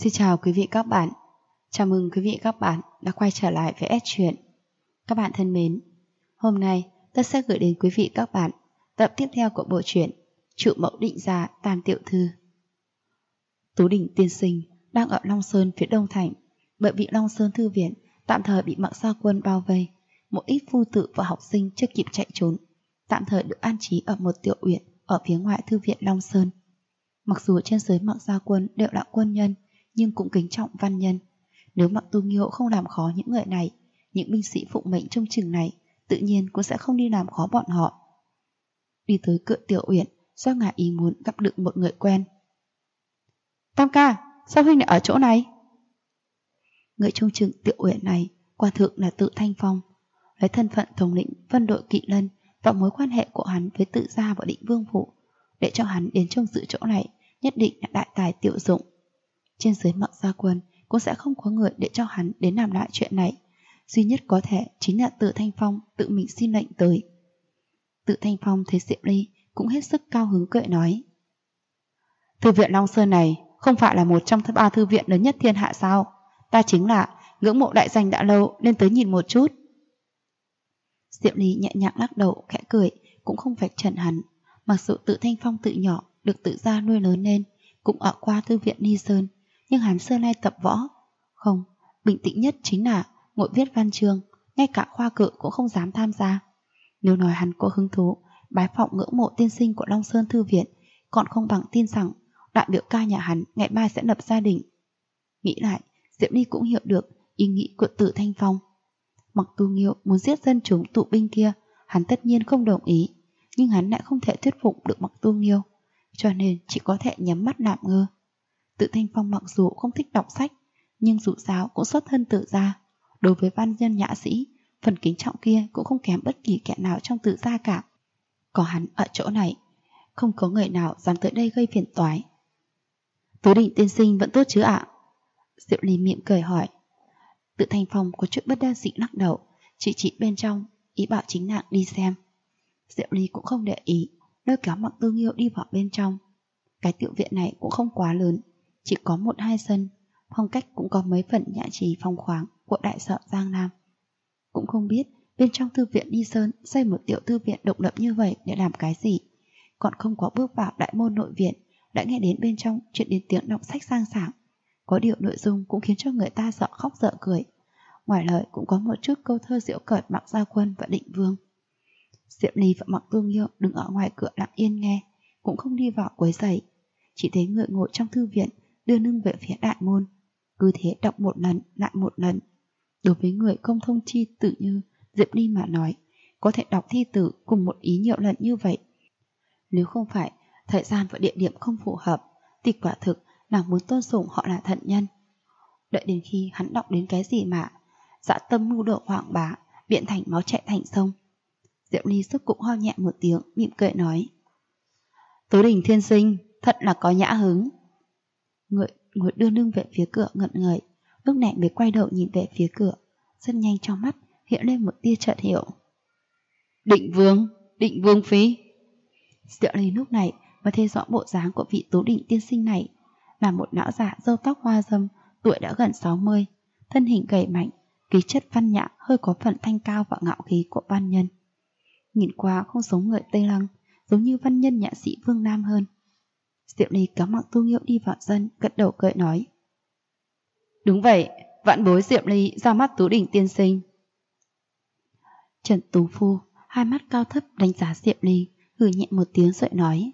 Xin chào quý vị các bạn. Chào mừng quý vị các bạn đã quay trở lại với S Truyện. Các bạn thân mến, hôm nay tôi sẽ gửi đến quý vị các bạn tập tiếp theo của bộ truyện Trụ Mẫu Định Gia Tam Tiểu Thư. Tú Đình tiên sinh đang ở Long Sơn phía Đông Thành, bởi vì Long Sơn Thư Viện tạm thời bị Mạc Gia Quân bao vây. Một ít phu tử và học sinh chưa kịp chạy trốn, tạm thời được an trí ở một tiểu uyển ở phía ngoài Thư Viện Long Sơn. Mặc dù trên dưới Mạc Gia Quân đều là quân nhân, nhưng cũng kính trọng văn nhân. Nếu Mạc Tu Nghiêu không làm khó những người này, những binh sĩ phụng mệnh trông chừng này tự nhiên cũng sẽ không đi làm khó bọn họ. Đi tới cửa tiểu uyển, do ngại ý muốn gặp được một người quen. Tam ca, sao huynh lại ở chỗ này? Người trông chừng tiểu uyển này quả thực là Tự Thanh Phong. Lấy thân phận thống lĩnh phân đội Kỵ Lân và mối quan hệ của hắn với Tự Gia và Định Vương Phủ, để cho hắn đến trông giữ chỗ này nhất định là đại tài tiểu dụng. Trên dưới Mạc Gia Quân cũng sẽ không có người để cho hắn đến làm lại chuyện này. Duy nhất có thể chính là Tự Thanh Phong tự mình xin lệnh tới. Tự Thanh Phong thấy Diệp Ly cũng hết sức cao hứng cười nói: Thư viện Long Sơn này không phải là một trong 3 thư viện lớn nhất thiên hạ sao? Ta chính là ngưỡng mộ đại danh đã lâu nên tới nhìn một chút. Diệp Ly nhẹ nhàng lắc đầu khẽ cười, cũng không vạch trần hắn. Mặc dù Tự Thanh Phong tự nhỏ được Tự Gia nuôi lớn lên, cũng ở qua thư viện Ni Sơn, nhưng hắn xưa nay tập võ không, bình tĩnh nhất chính là ngồi viết văn chương, ngay cả khoa cử cũng không dám tham gia. Nếu nói hắn có hứng thú bái phỏng ngưỡng mộ tiên sinh của Long Sơn Thư Viện, còn không bằng tin rằng đại biểu ca nhà hắn ngày mai sẽ lập gia đình. Nghĩ lại, Diệp Ly cũng hiểu được ý nghĩ của Tự Thanh Phong. Mạc Tu Nghiêu muốn giết dân chúng tụ binh kia, hắn tất nhiên không đồng ý, nhưng hắn lại không thể thuyết phục được Mạc Tu Nghiêu, cho nên chỉ có thể nhắm mắt làm ngơ. Tự Thanh Phong mặc dù không thích đọc sách, nhưng dù sao cũng xuất thân Tự Gia. Đối với văn nhân nhã sĩ, phần kính trọng kia cũng không kém bất kỳ kẻ nào trong Tự Gia cả. Có hắn ở chỗ này, không có người nào dám tới đây gây phiền toái. Tú Đình tiên sinh vẫn tốt chứ ạ? Diệu Ly mỉm cười hỏi. Tự Thanh Phong có chút bất đắc dĩ lắc đầu, chỉ bên trong, ý bảo chính nàng đi xem. Diệu Ly cũng không để ý, lôi kéo Mạc Tu Nghiêu đi vào bên trong. Cái tiểu viện này cũng không quá lớn, chỉ có 1-2 sân, phong cách cũng có mấy phần nhã trí phong khoáng của đại sở Giang Nam. Cũng không biết bên trong thư viện Ni Sơn xây một tiểu thư viện độc lập như vậy để làm cái gì. Còn không có bước vào đại môn nội viện, đã nghe đến bên trong chuyện đến tiếng đọc sách sang sảng. Có điều nội dung cũng khiến cho người ta dở khóc dở cười. Ngoài lời cũng có một chút câu thơ giễu cợt Mạc Gia Quân và Định Vương. Diệp Ly và Mạc Tu Nghiêu đứng ở ngoài cửa lặng yên nghe, cũng không đi vào quấy rầy. Chỉ thấy người ngồi trong thư viện đưa lưng về phía đại môn, cứ thế đọc một lần lại một lần. Đối với người không thông chi tử như Diệp Ly mà nói, có thể đọc thi tử cùng một ý nhiều lần như vậy, nếu không phải thời gian và địa điểm không phù hợp, thì quả thực nàng muốn tôn sùng họ là thận nhân. Đợi đến khi hắn đọc đến cái gì mà dạ tâm mưu độ hoàng bá, biện thành máu chảy thành sông, Diệp Ly sức cũng ho nhẹ một tiếng, mỉm cười nói: Tú Đình thiên sinh thật là có nhã hứng. Người đưa lưng về phía cửa ngẩn người, lúc này mới quay đầu nhìn về phía cửa, rất nhanh trong mắt hiện lên một tia chợt hiểu. Định Vương phi. Diệu Ly lúc này mới thấy rõ bộ dáng của vị Tú Đình tiên sinh này, là một lão già râu tóc hoa râm, tuổi đã gần 60, thân hình gầy mạnh, khí chất văn nhã hơi có phần thanh cao và ngạo khí của văn nhân. Nhìn qua không giống người Tây Lăng, giống như văn nhân nhã sĩ phương Nam hơn. Diệu Ly kéo Mạc Tu Nghiêu đi vào sân, gật đầu cười nói: Đúng vậy, vạn bối Diệu Ly ra mắt Tú Đình tiên sinh. Trần Tú Phu hai mắt cao thấp đánh giá Diệu Ly, hừ nhẹ một tiếng rồi nói: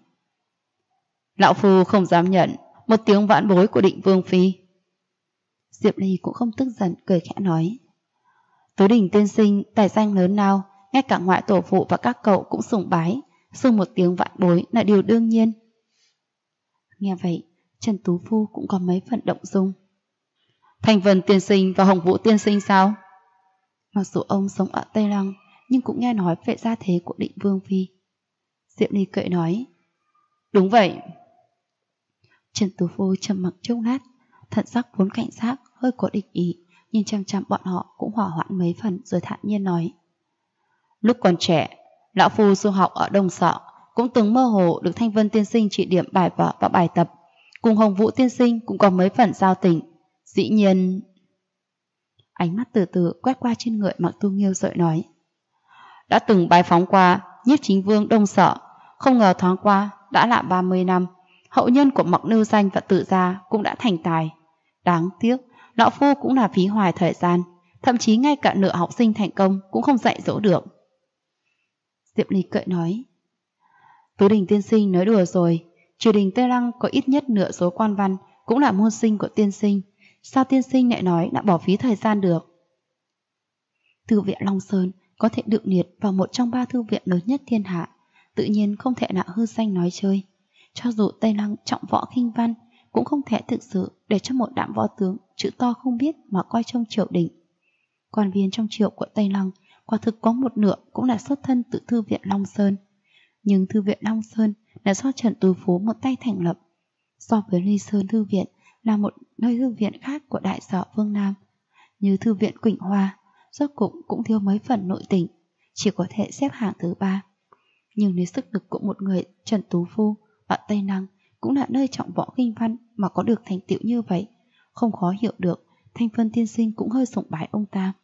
Lão phu không dám nhận một tiếng vãn bối của Định Vương phi. Diệp Ly cũng không tức giận, cười khẽ nói: Tú Đình tiên sinh tài danh lớn nào, ngay cả ngoại tổ phụ và các cậu cũng sùng bái, xưng một tiếng vãn bối là điều đương nhiên. Nghe vậy, Trần Tú Phu cũng có mấy phần động dung. Thành Vân tiên sinh và Hồng Vũ tiên sinh sao? Mặc dù ông sống ở Tây Lăng, nhưng cũng nghe nói về gia thế của Định Vương phi. Diệp Ly cười nói: Đúng vậy. Trần Tú Phu trầm mặc chốc lát, thần sắc vốn cảnh giác hơi có địch ý, nhìn chăm chăm bọn họ cũng hỏa hoãn mấy phần rồi thản nhiên nói: Lúc còn trẻ, lão phu du học ở Đông Sọ, cũng từng mơ hồ được Thanh Vân tiên sinh chỉ điểm bài vở và bài tập, cùng Hồng Vũ tiên sinh cũng có mấy phần giao tình. Dĩ nhiên... Ánh mắt từ từ quét qua trên người Mạc Tu Nghiêu rồi nói. Đã từng bái phóng qua Nhiếp Chính Vương Đông Sở, không ngờ thoáng qua đã là 30 năm, hậu nhân của Mạc Nưu Danh và Tự Gia cũng đã thành tài. Đáng tiếc, lão phu cũng là phí hoài thời gian, thậm chí ngay cả nửa học sinh thành công cũng không dạy dỗ được. Diệp Ly cười nói. Tú Đình tiên sinh nói đùa rồi, triều đình Tây Lăng có ít nhất nửa số quan văn cũng là môn sinh của tiên sinh, sao tiên sinh lại nói đã bỏ phí thời gian được? Thư viện Long Sơn có thể được liệt vào một trong 3 thư viện lớn nhất thiên hạ, tự nhiên không thể nào hư danh nói chơi. Cho dù Tây Lăng trọng võ khinh văn, cũng không thể thực sự để cho một đám võ tướng chữ to không biết mà coi trông triều đình. Quan viên trong triều của Tây Lăng quả thực có một nửa cũng là xuất thân từ thư viện Long Sơn. Nhưng thư viện Long Sơn là do Trần Tú Phú một tay thành lập. So với Ly Sơn thư viện là một nơi thư viện khác của đại sở phương Nam. Như thư viện Quỳnh Hoa, rốt cục cũng thiếu mấy phần nội tình, chỉ có thể xếp hạng thứ 3. Nhưng nếu sức lực của một người Trần Tú Phu ở Tây Lăng cũng là nơi trọng võ kinh văn mà có được thành tựu như vậy, không khó hiểu được Thanh Vân tiên sinh cũng hơi sủng bái ông ta.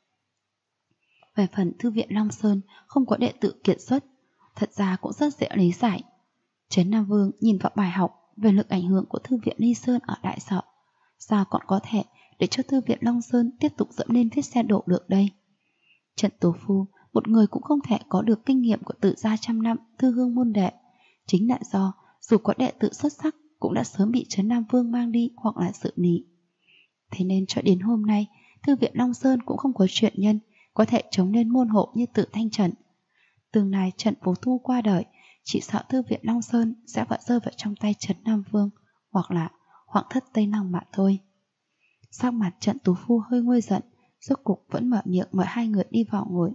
Về phần thư viện Long Sơn không có đệ tử kiệt xuất, thật ra cũng rất dễ lý giải. Trấn Nam Vương nhìn vào bài học về lực ảnh hưởng của thư viện Ly Sơn ở đại sở, sao còn có thể để cho thư viện Long Sơn tiếp tục dẫm lên vết xe đổ được đây? Trần Tú Phu, một người cũng không thể có được kinh nghiệm của Tự Gia trăm năm thư hương môn đệ, chính là do dù có đệ tử xuất sắc cũng đã sớm bị Trấn Nam Vương mang đi hoặc là xử lý. Thế nên cho đến hôm nay, thư viện Long Sơn cũng không có chuyện nhân có thể chống lên môn hộ như Tự Thanh Trần. Tương lai Trần Phú Thu qua đời, chỉ sợ thư viện Long Sơn sẽ phải rơi vào trong tay Trấn Nam Vương hoặc là Hoàng thất Tây Lăng mà thôi. Sắc mặt Trần Tú Phu hơi nguôi giận, rốt cục vẫn mở miệng mời hai người đi vào ngồi.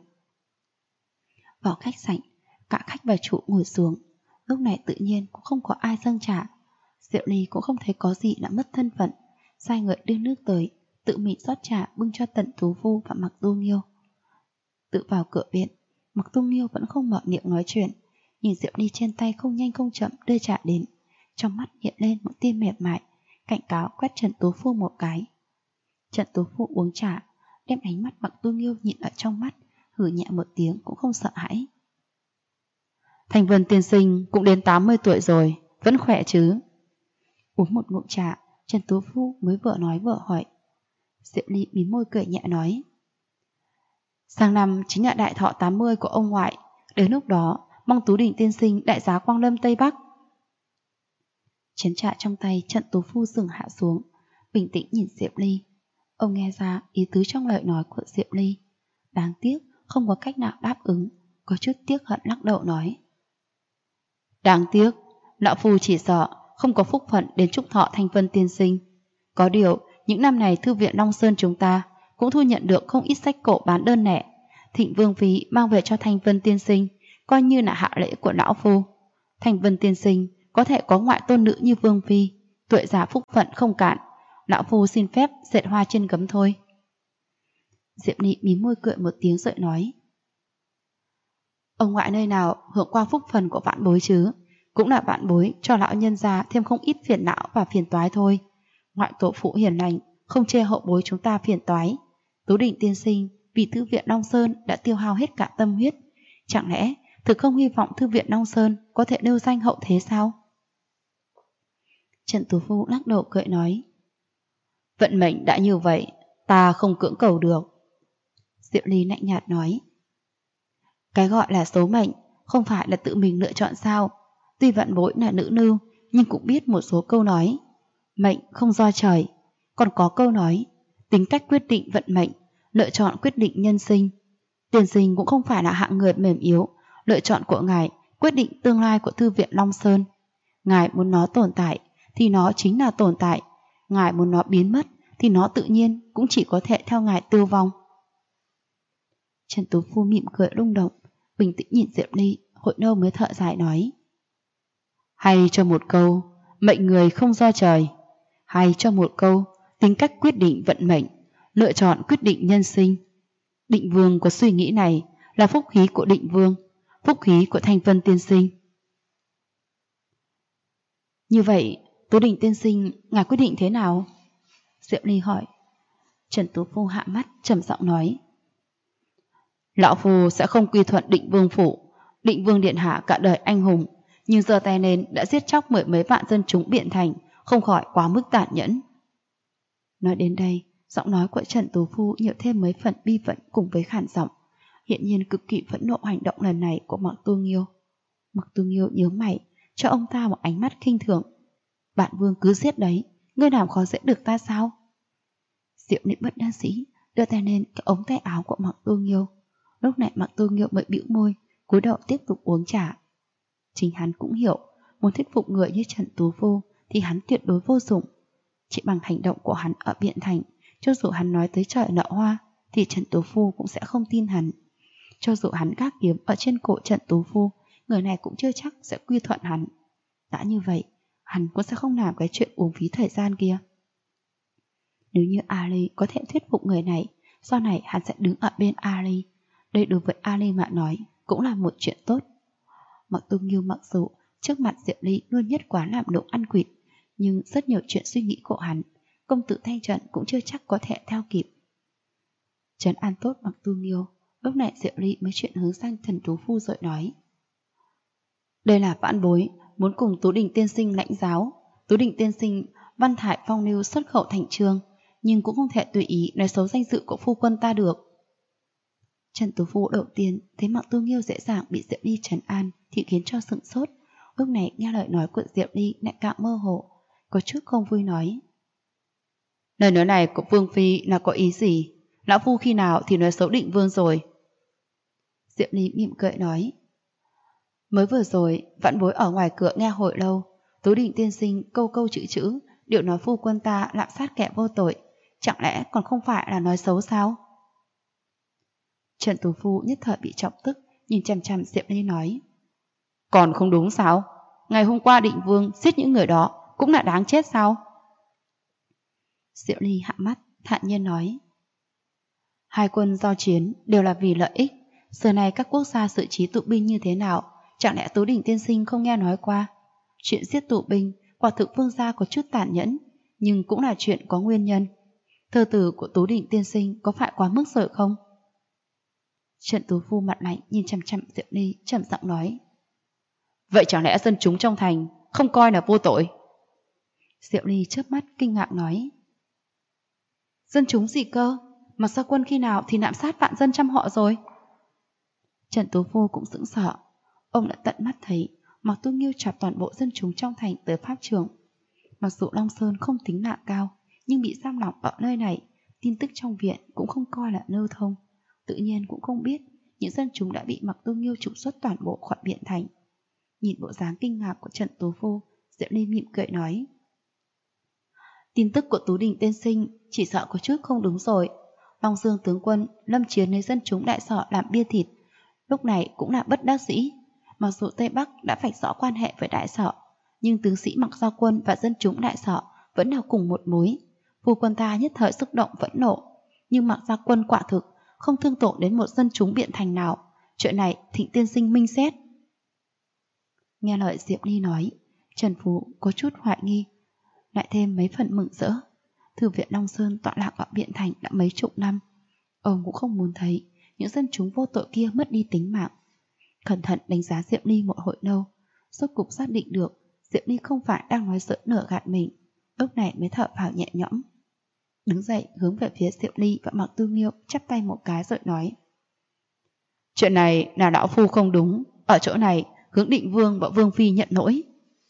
Vào khách sảnh, cả khách và chủ ngồi xuống. Lúc này tự nhiên cũng không có ai dâng trà. Diệu Ly cũng không thấy có gì đã mất thân phận, sai người đưa nước tới, tự mình rót trà bưng cho Tần Tú Phu và Mạc Tu Nghiêu. Tự vào cửa viện, Mạc Tu Nghiêu vẫn không mở miệng nói chuyện, nhìn Diệu Ly trên tay không nhanh không chậm đưa trà đến, trong mắt hiện lên một tia mệt mỏi, cảnh cáo quét Trần Tú Phu một cái. Trần Tú Phu uống trà, đem ánh mắt Mạc Tu Nghiêu nhìn ở trong mắt, hử nhẹ một tiếng cũng không sợ hãi. Thành Vân tiên sinh cũng đến 80 tuổi rồi, vẫn khỏe chứ? Uống một ngụm trà, Trần Tú Phu mới vừa nói vừa hỏi. Diệu Ly mím môi cười nhẹ nói. Sang năm chính là đại thọ 80 của ông ngoại, đến lúc đó mong Tú Đình tiên sinh đại giá quang lâm Tây Bắc. Chén trà trong tay Trần Tú Phu dừng hạ xuống, bình tĩnh nhìn Diệu Ly. Ông nghe ra ý tứ trong lời nói của Diệu Ly, đáng tiếc không có cách nào đáp ứng, có chút tiếc hận lắc đầu nói. Đáng tiếc, lão phu chỉ sợ không có phúc phận đến chúc thọ Thanh Vân tiên sinh. Có điều, những năm này thư viện Long Sơn chúng ta cũng thu nhận được không ít sách cổ bán đơn lẻ. Thịnh Vương Phi mang về cho Thanh Vân tiên sinh, coi như là hạ lễ của lão phu. Thanh Vân tiên sinh có thể có ngoại tôn nữ như Vương Phi, tuổi già phúc phận không cạn. Lão phu xin phép dệt hoa trên gấm thôi. Diệp Nị mím môi cười một tiếng rồi nói. Ông ngoại nơi nào hưởng qua phúc phần của vạn bối chứ? Cũng là vạn bối cho lão nhân gia thêm không ít phiền não và phiền toái thôi. Ngoại tổ phụ hiền lành, không chê hậu bối chúng ta phiền toái. Tú Định tiên sinh vì thư viện Long Sơn đã tiêu hao hết cả tâm huyết. Chẳng lẽ thực không hy vọng thư viện Long Sơn có thể nêu danh hậu thế sao? Trần Tú Phu lắc đầu cười nói. Vận mệnh đã như vậy, ta không cưỡng cầu được. Diệu Ly lạnh nhạt nói. Cái gọi là số mệnh không phải là tự mình lựa chọn sao? Tuy vạn bối là nữ nưu, nhưng cũng biết một số câu nói. Mệnh không do trời. Còn có câu nói, tính cách quyết định vận mệnh, lựa chọn quyết định nhân sinh. Tiền sinh cũng không phải là hạng người mềm yếu. Lựa chọn của ngài quyết định tương lai của thư viện Long Sơn. Ngài muốn nó tồn tại thì nó chính là tồn tại. Ngài muốn nó biến mất thì nó tự nhiên cũng chỉ có thể theo ngài tiêu vong. Trần Tú Phu mỉm cười rung động, bình tĩnh nhìn Diệp Ly, hồi lâu mới thở dài nói. Hay cho một câu, mệnh người không do trời. Hay cho một câu, tính cách quyết định vận mệnh, lựa chọn quyết định nhân sinh. Định Vương của suy nghĩ này là phúc khí của Định Vương, phúc khí của Thanh Vân tiên sinh. Như vậy, Tú Đình tiên sinh, ngài quyết định thế nào? Diệu Ly hỏi. Trần Tú Phu hạ mắt, trầm giọng nói. Lão phu sẽ không quy thuận Định Vương phủ. Định Vương điện hạ cả đời anh hùng, nhưng giơ tay lên đã giết chóc mười mấy vạn dân chúng Biện Thành, không khỏi quá mức tàn nhẫn. Nói đến đây, giọng nói của Trần Tú Phu nhiều thêm mấy phần bi phẫn cùng với khản giọng, hiện nhiên cực kỳ phẫn nộ hành động lần này của Mạc Tu Nghiêu. Mạc Tu Nghiêu nhớ mày, cho ông ta một ánh mắt khinh thường. Bạn Vương cứ giết đấy, ngươi làm khó dễ được ta sao? Diệu Ly bất đắc dĩ đưa tay lên cái ống tay áo của Mạc Tu Nghiêu. Lúc này Mạc Tu Nghiêu mới bĩu môi, cúi đầu tiếp tục uống trà. Chính hắn cũng hiểu, muốn thuyết phục người như Trần Tú Phu thì hắn tuyệt đối vô dụng. Chỉ bằng hành động của hắn ở Biện Thành, cho dù hắn nói tới trời nợ hoa thì Trần Tú Phu cũng sẽ không tin hắn. Cho dù hắn gác kiếm ở trên cổ Trần Tú Phu, người này cũng chưa chắc sẽ quy thuận hắn. Đã như vậy, hắn cũng sẽ không làm cái chuyện uổng phí thời gian kia. Nếu như Ali có thể thuyết phục người này, sau này hắn sẽ đứng ở bên Ali. Đây đối với Ali mà nói cũng là một chuyện tốt. Mạc Tu Nghiêu mặc dù trước mặt Diệu Ly luôn nhất quán làm nũng ăn quỵt, nhưng rất nhiều chuyện suy nghĩ của hắn, công tử Thanh Trần cũng chưa chắc có thể theo kịp. Trấn an tốt Mạc Tu Nghiêu, lúc này Diệu Ly mới chuyển hướng sang Trần Tú Phu rồi nói. Đây là vãn bối, muốn cùng Tú Đình tiên sinh lãnh giáo. Tú Đình tiên sinh văn thải phong lưu xuất khẩu thành chương, nhưng cũng không thể tùy ý nói xấu danh dự của phu quân ta được. Trần Tú Phu đầu tiên thấy Mạc Tu Nghiêu dễ dàng bị Diệu Ly trấn an thì khiến cho sửng sốt. Lúc này nghe lời nói của Diệu Ly lại càng mơ hồ, có chút không vui nói. Lời nói này của Vương Phi là có ý gì? Lão phu khi nào thì nói xấu Định Vương rồi? Diệu Ly mỉm cười nói. Mới vừa rồi, vãn bối ở ngoài cửa nghe hồi lâu, Tú Đình tiên sinh câu câu chữ chữ, điệu nói phu quân ta lạm sát kẻ vô tội, chẳng lẽ còn không phải là nói xấu sao? Trần Tú Phu nhất thời bị trọng tức, nhìn chằm chằm Diệu Ly nói. Còn không đúng sao? Ngày hôm qua Định Vương giết những người đó cũng là đáng chết sao? Diệu Ly hạ mắt, thản nhiên nói. Hai quân giao chiến đều là vì lợi ích. Giờ này các quốc gia xử trí tụ binh như thế nào, chẳng lẽ Tú Đình tiên sinh không nghe nói qua? Chuyện giết tụ binh, quả thực vương gia có chút tàn nhẫn, nhưng cũng là chuyện có nguyên nhân. Thơ tử của Tú Đình tiên sinh có phải quá mức rồi không? Trần Tú Phu mặt lạnh nhìn chằm chằm Diệu Ly, trầm giọng nói. Vậy chẳng lẽ dân chúng trong thành không coi là vô tội? Diệu Ly chớp mắt kinh ngạc nói. Dân chúng gì cơ? Mạc Gia Quân khi nào thì lạm sát vạn dân trăm họ rồi? Trần Tú Phu cũng sững sờ. Ông đã tận mắt thấy Mạc Tu Nghiêu chọc toàn bộ dân chúng trong thành tới pháp trường. Mặc dù Long Sơn không tính mạng cao, nhưng bị giam lỏng ở nơi này, tin tức trong viện cũng không coi là lưu thông. Tự nhiên cũng không biết những dân chúng đã bị Mạc Tu Nghiêu trục xuất toàn bộ khỏi Biện Thành. Nhìn bộ dáng kinh ngạc của Trần Tú Phu, Diệu Ly mỉm cười nói. Tin tức của Tú Đình tiên sinh chỉ sợ có chút không đúng rồi. Long Dương tướng quân lâm chiến lấy dân chúng Đại Sở làm bia thịt, lúc này cũng là bất đắc dĩ. Mặc dù Tây Bắc đã vạch rõ quan hệ với Đại Sở, nhưng tướng sĩ Mạc Gia Quân và dân chúng Đại Sở vẫn là cùng một mối. Phu quân ta nhất thời xúc động phẫn nộ, nhưng Mạc Gia Quân quả thực không thương tổn đến một dân chúng Biện Thành nào. Chuyện này thỉnh tiên sinh minh xét. Nghe lời Diệp Ly nói, Trần Phú có chút hoài nghi, lại thêm mấy phần mừng rỡ. Thư viện Long Sơn tọa lạc ở Biện Thành đã mấy chục năm, ông cũng không muốn thấy những dân chúng vô tội kia mất đi tính mạng. Cẩn thận đánh giá Diệp Ly một hồi lâu, rốt cục xác định được Diệp Ly không phải đang nói giỡn nửa gạt mình, lúc này mới thở phào nhẹ nhõm. Đứng dậy hướng về phía Diệp Ly và Mạc Tu Nghiêu chắp tay một cái rồi nói. Chuyện này là lão phu không đúng, ở chỗ này hướng Định Vương và Vương Phi nhận lỗi.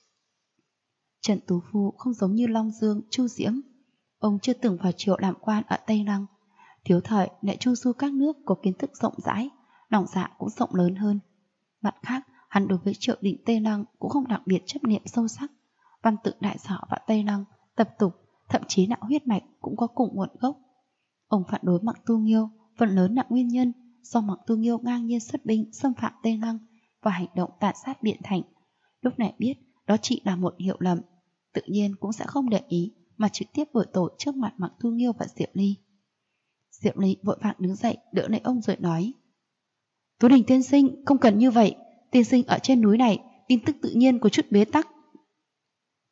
Trần Tú Phu không giống như Long Dương, Chu Diễm. Ông chưa từng vào triều làm quan ở Tây Lăng, thiếu thời lại chu du các nước có kiến thức rộng rãi, lòng dạ cũng rộng lớn hơn. Mặt khác, hắn đối với triều đình Tây Lăng cũng không đặc biệt chấp niệm sâu sắc. Văn tự Đại Sở và Tây Lăng, tập tục, thậm chí là huyết mạch cũng có cùng nguồn gốc. Ông phản đối Mạc Tu Nghiêu phần lớn là nguyên nhân do Mạc Tu Nghiêu ngang nhiên xuất binh xâm phạm Tây Lăng và hành động tàn sát Biện Thành. Lúc này biết đó chỉ là một hiểu lầm, tự nhiên cũng sẽ không để ý mà trực tiếp bồi tội trước mặt Mạc Tu Nghiêu và Diệp Ly. Diệp Ly vội vàng đứng dậy đỡ lấy ông rồi nói. Tú Đình tiên sinh không cần như vậy, tiên sinh ở trên núi này tin tức tự nhiên có chút bế tắc.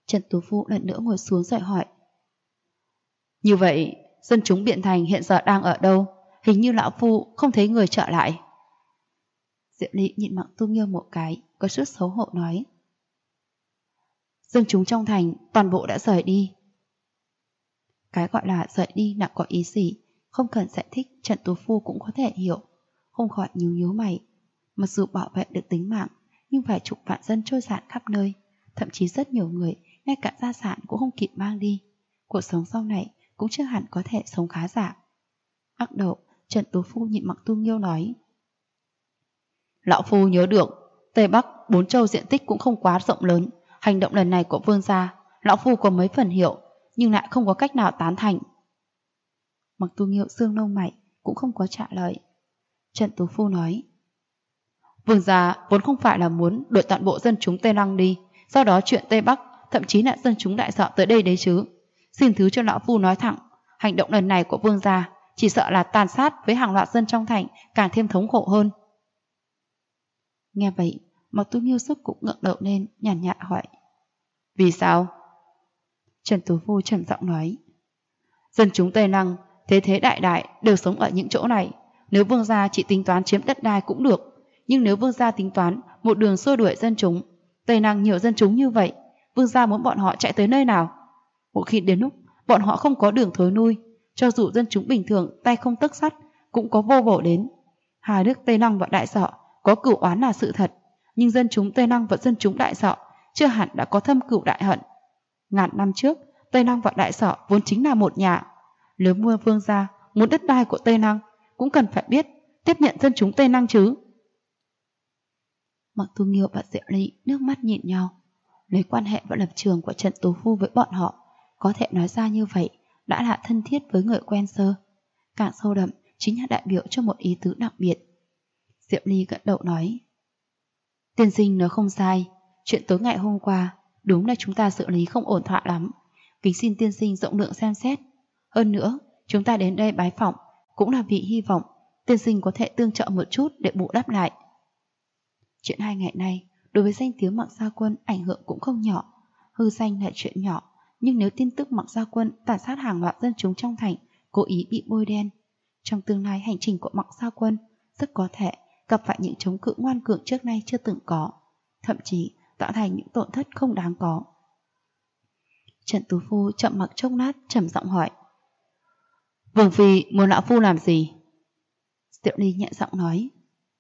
Trần Tú Phu lần nữa ngồi xuống rồi hỏi. Như vậy, dân chúng Biện Thành hiện giờ đang ở đâu? Hình như lão phu không thấy người trở lại. Diệu Ly nhìn Mạc Tu Nghiêu một cái, có chút xấu hổ nói. Dân chúng trong thành toàn bộ đã rời đi. Cái gọi là rời đi là có ý gì, không cần giải thích, Trần Tú Phu cũng có thể hiểu. Không khỏi nhíu nhíu mày. Mặc dù bảo vệ được tính mạng, nhưng vài chục vạn dân trôi dạt khắp nơi, thậm chí rất nhiều người ngay cả gia sản cũng không kịp mang đi. Cuộc sống sau này cũng chưa hẳn có thể sống khá giả. Ác đầu, Trần Tú Phu nhìn Mạc Tu Nghiêu nói. Lão phu nhớ được, Tây Bắc 4 châu diện tích cũng không quá rộng lớn. Hành động lần này của vương gia, lão phu có mấy phần hiểu, nhưng lại không có cách nào tán thành. Mạc Tu Nghiêu dương lông mày, cũng không có trả lời. Trần Tú Phu nói. Vương gia vốn không phải là muốn đuổi toàn bộ dân chúng Tây Lăng đi, do đó chuyện Tây Bắc, thậm chí là dân chúng đại sợ tới đây đấy chứ. Xin thứ cho lão phu nói thẳng, hành động lần này của vương gia chỉ sợ là tàn sát với hàng loạt dân trong thành, càng thêm thống khổ hơn. Nghe vậy, Mạc Tu Nghiêu Súc cũng ngẩng đầu lên, nhàn nhạt hỏi. Vì sao? Trần Tú Phu trầm giọng nói. Dân chúng Tây Lăng, thế đại đại đều sống ở những chỗ này. Nếu vương gia chỉ tính toán chiếm đất đai cũng được, nhưng nếu vương gia tính toán một đường xua đuổi dân chúng, Tây Lăng nhiều dân chúng như vậy, vương gia muốn bọn họ chạy tới nơi nào? Một khi đến lúc bọn họ không có đường thối lui, cho dù dân chúng bình thường tay không tấc sắt cũng có vô bổ đến. Hai nước Tây Lăng và Đại Sọ có cửu oán là sự thật, nhưng dân chúng Tây Lăng và dân chúng Đại Sọ chưa hẳn đã có thâm cửu đại hận. Ngàn năm trước, Tây Lăng và Đại Sọ vốn chính là một nhà. Nếu mua vương gia muốn đất đai của Tây Lăng, cũng cần phải biết tiếp nhận dân chúng Tây Lăng chứ. Mạc Tu Nghiêu và Diệu Ly nước mắt nhìn nhau. Lấy quan hệ và lập trường của Trần Tú Phu với bọn họ, có thể nói ra như vậy đã là thân thiết với người quen sơ. Càng sâu đậm chính là đại biểu cho một ý tứ đặc biệt. Diệu Ly gật đầu nói. Tiên sinh nói không sai, chuyện tối ngày hôm qua đúng là chúng ta xử lý không ổn thỏa lắm. Kính xin tiên sinh rộng lượng xem xét. Hơn nữa, chúng ta đến đây bái phỏng cũng là vì hy vọng tiên sinh có thể tương trợ một chút để bù đắp lại. Chuyện 2 ngày nay đối với danh tiếng Mạc Gia Quân ảnh hưởng cũng không nhỏ. Hư danh là chuyện nhỏ, nhưng nếu tin tức Mạc Gia Quân tàn sát hàng loạt dân chúng trong thành cố ý bị bôi đen, trong tương lai hành trình của Mạc Gia Quân rất có thể gặp phải những chống cự ngoan cường trước nay chưa từng có, thậm chí tạo thành những tổn thất không đáng có. Trần Tú Phu chậm mặc chốc lát, trầm giọng hỏi. Vương phi muốn lão phu làm gì? Diệu Ly nhẹ giọng nói.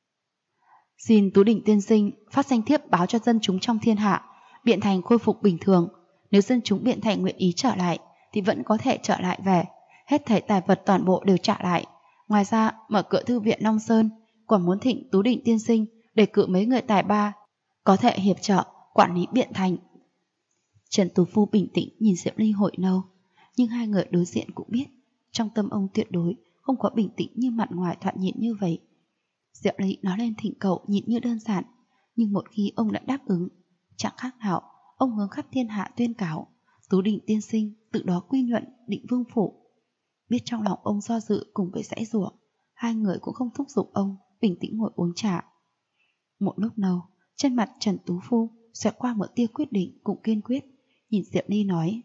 Xin Tú Đỉnh tiên sinh phát danh thiếp báo cho dân chúng trong thiên hạ, Biện Thành khôi phục bình thường. Nếu dân chúng Biện Thành nguyện ý trở lại thì vẫn có thể trở lại về, hết thảy tài vật toàn bộ đều trả lại. Ngoài ra mở cửa thư viện Long Sơn, còn muốn thỉnh Tú Đỉnh tiên sinh để cử mấy người tài ba có thể hiệp trợ quản lý Biện Thành. Trần Tú Phu bình tĩnh nhìn Diệu Ly hồi lâu, nhưng hai người đối diện cũng biết trong tâm ông tuyệt đối không có bình tĩnh như mặt ngoài thoạt nhìn như vậy. Diệu Ly nói lên thỉnh cầu nhìn như đơn giản, nhưng một khi ông đã đáp ứng, chẳng khác nào ông hướng khắp thiên hạ tuyên cáo Tú Đỉnh tiên sinh tự đó quy nhuận Định Vương phủ. Biết trong lòng ông do dự cùng với giãy giụa, hai người cũng không thúc giục ông, bình tĩnh ngồi uống trà. Một lúc lâu, trên mặt Trần Tú Phu xẹt qua một tia quyết định cũng kiên quyết, nhìn Diệu Ly nói.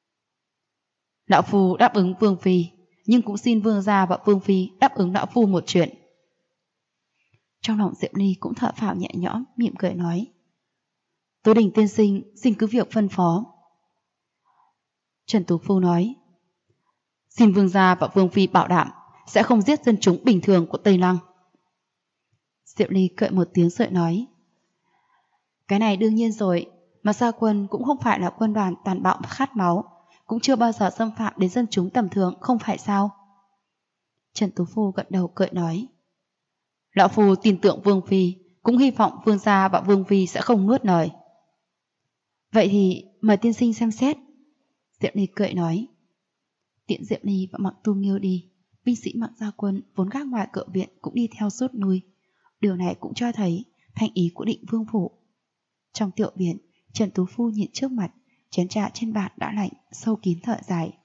Lão phu đáp ứng vương phi, nhưng cũng xin vương gia và vương phi đáp ứng lão phu một chuyện. Trong lòng Diệu Ly cũng thở phào nhẹ nhõm, mỉm cười nói. Tú Đỉnh tiên sinh xin cứ việc phân phó. Trần Tú Phu nói. Xin vương gia và vương phi bảo đảm sẽ không giết dân chúng bình thường của Tây Lăng. Diệu Ly cười một tiếng rồi nói. Cái này đương nhiên rồi, mà Gia Quân cũng không phải là quân đoàn tàn bạo khát máu, cũng chưa bao giờ xâm phạm đến dân chúng tầm thường, không phải sao? Trần Tú Phu gật đầu cười nói. Lão phu tin tưởng vương phi, cũng hy vọng vương gia và vương phi sẽ không nuốt lời. Vậy thì mời tiên sinh xem xét. Diệu Ly cười nói. Tiện Diệu Ly và Mạc Tu Nghiêu đi, binh sĩ Mạc Gia Quân vốn gác ngoài cửa viện cũng đi theo rút lui. Điều này cũng cho thấy thành ý của Định Vương phủ. Trong tiểu viện, Trần Tú Phu nhìn trước mặt, chén trà trên bàn đã lạnh, sâu kín thở dài.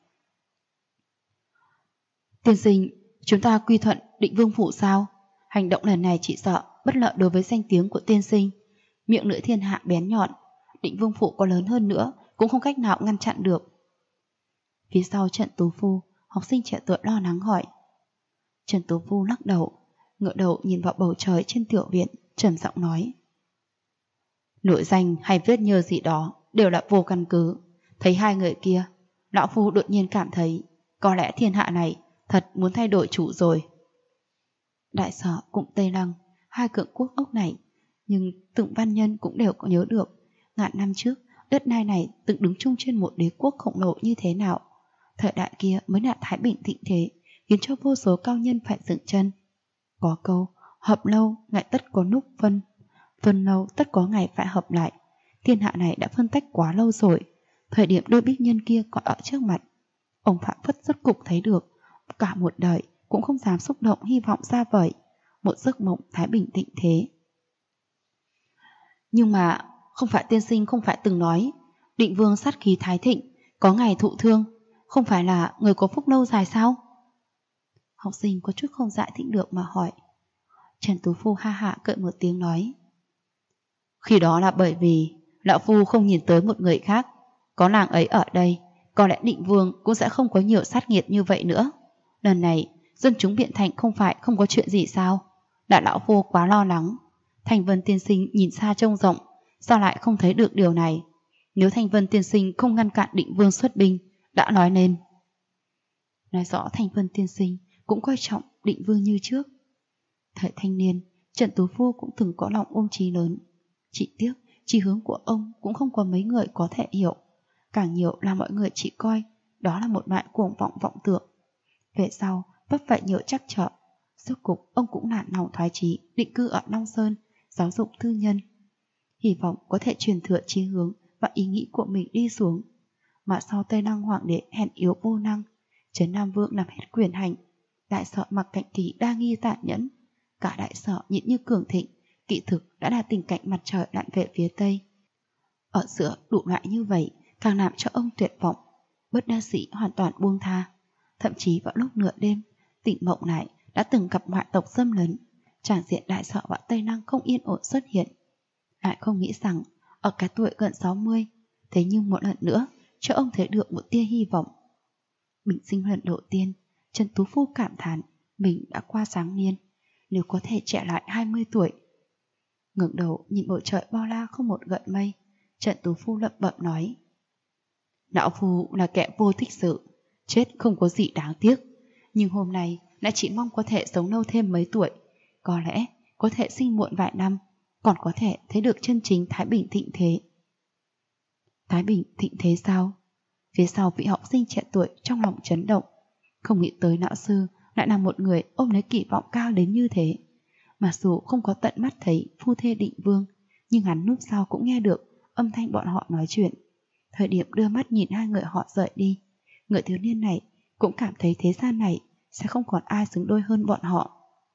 Tiên sinh, chúng ta quy thuận Định Vương phủ sao? Hành động lần này chỉ sợ bất lợi đối với danh tiếng của tiên sinh. Miệng lưỡi thiên hạ bén nhọn, Định Vương phủ có lớn hơn nữa cũng không cách nào ngăn chặn được. Phía sau Trần Tú Phu, học sinh trẻ tuổi lo lắng hỏi. Trần Tú Phu lắc đầu, ngửa đầu nhìn vào bầu trời trên tiểu viện, trầm giọng nói. Nội danh hay viết nhơ gì đó đều là vô căn cứ. Thấy hai người kia, lão phu đột nhiên cảm thấy có lẽ thiên hạ này thật muốn thay đổi chủ rồi. Đại Sở cũng Tây Lăng, hai cường quốc ốc này, nhưng từng văn nhân cũng đều có nhớ được ngàn năm trước đất đai này từng đứng chung trên một đế quốc khổng lồ như thế nào. Thời đại kia mới là thái bình thịnh thế, khiến cho vô số cao nhân phải dựng chân. Có câu hợp lâu ngày tất có lúc phân, phân lâu tất có ngày phải hợp lại. Thiên hạ này đã phân tách quá lâu rồi. Thời điểm đôi bích nhân kia còn ở trước mặt, ông Phạm Phất rốt cục thấy được cả một đời cũng không dám xúc động hy vọng ra vậy, một giấc mộng thái bình thịnh thế. Nhưng mà không phải tiên sinh không phải từng nói Định Vương sát khí thái thịnh, có ngày thụ thương, không phải là người có phúc lâu dài sao? Học sinh có chút không giải thích được mà hỏi. Trần Tú Phu ha hạ cợt một tiếng nói. Khi đó là bởi vì lão phu không nhìn tới một người khác. Có nàng ấy ở đây, có lẽ Định Vương cũng sẽ không có nhiều sát nghiệt như vậy nữa. Lần này dân chúng Biện Thành không phải không có chuyện gì sao? Đã lão phu quá lo lắng. Thanh Vân tiên sinh nhìn xa trông rộng, sao lại không thấy được điều này? Nếu Thanh Vân tiên sinh không ngăn cản Định Vương xuất binh, đã nói lên. Nói rõ Thanh Vân tiên sinh cũng coi trọng Định Vương như trước. Thời thanh niên, Trần Tú Phu cũng từng có lòng ôm chí lớn. Chỉ tiếc, chí hướng của ông cũng không có mấy người có thể hiểu. Càng nhiều là mọi người chỉ coi đó là một loại cuồng vọng vọng tưởng. Về sau, vấp phải nhiều trắc trở. Rốt cục, ông cũng nản lòng thoái chí định cư ở Long Sơn, giáo dục tư nhân. Hy vọng có thể truyền thừa chí hướng và ý nghĩ của mình đi xuống. Mà sau Tây Lăng hoàng đế hèn yếu vô năng, Trấn Nam Vương làm hết quyền hành, Đại Sở mặc cạnh kỳ đa nghi tàn nhẫn, cả Đại Sở nhịn như cường thịnh, kỳ thực đã là tình cảnh mặt trời lặn về phía Tây. Ở giữa đủ loại như vậy càng làm cho ông tuyệt vọng, bất đắc dĩ hoàn toàn buông tha. Thậm chí vào lúc nửa đêm, tỉnh mộng lại đã từng gặp ngoại tộc xâm lấn, tràng diện Đại Sở và Tây Lăng không yên ổn xuất hiện. Lại không nghĩ rằng ở cái tuổi gần 60, thế nhưng một lần nữa cho ông thấy được một tia hy vọng. Bình sinh lần đầu tiên, Trần Tú Phu cảm thán mình đã qua sáng niên, nếu có thể trẻ lại 20 tuổi. Ngẩng đầu nhìn bầu trời bao la không một gợn mây, Trần Tú Phu lẩm bẩm nói. Lão phu là kẻ vô thích sự, chết không có gì đáng tiếc, nhưng hôm nay lại chỉ mong có thể sống lâu thêm mấy tuổi, có lẽ có thể sinh muộn vài năm, còn có thể thấy được chân chính Thái Bình thịnh thế. Thái Bình thịnh thế sao? Phía sau vị học sinh trẻ tuổi trong lòng chấn động, không nghĩ tới lão sư lại là một người ôm lấy kỳ vọng cao đến như thế. Mặc dù không có tận mắt thấy phu thê Định Vương, nhưng hắn núp sau cũng nghe được âm thanh bọn họ nói chuyện. Thời điểm đưa mắt nhìn hai người họ rời đi, người thiếu niên này cũng cảm thấy thế gian này sẽ không còn ai xứng đôi hơn bọn họ.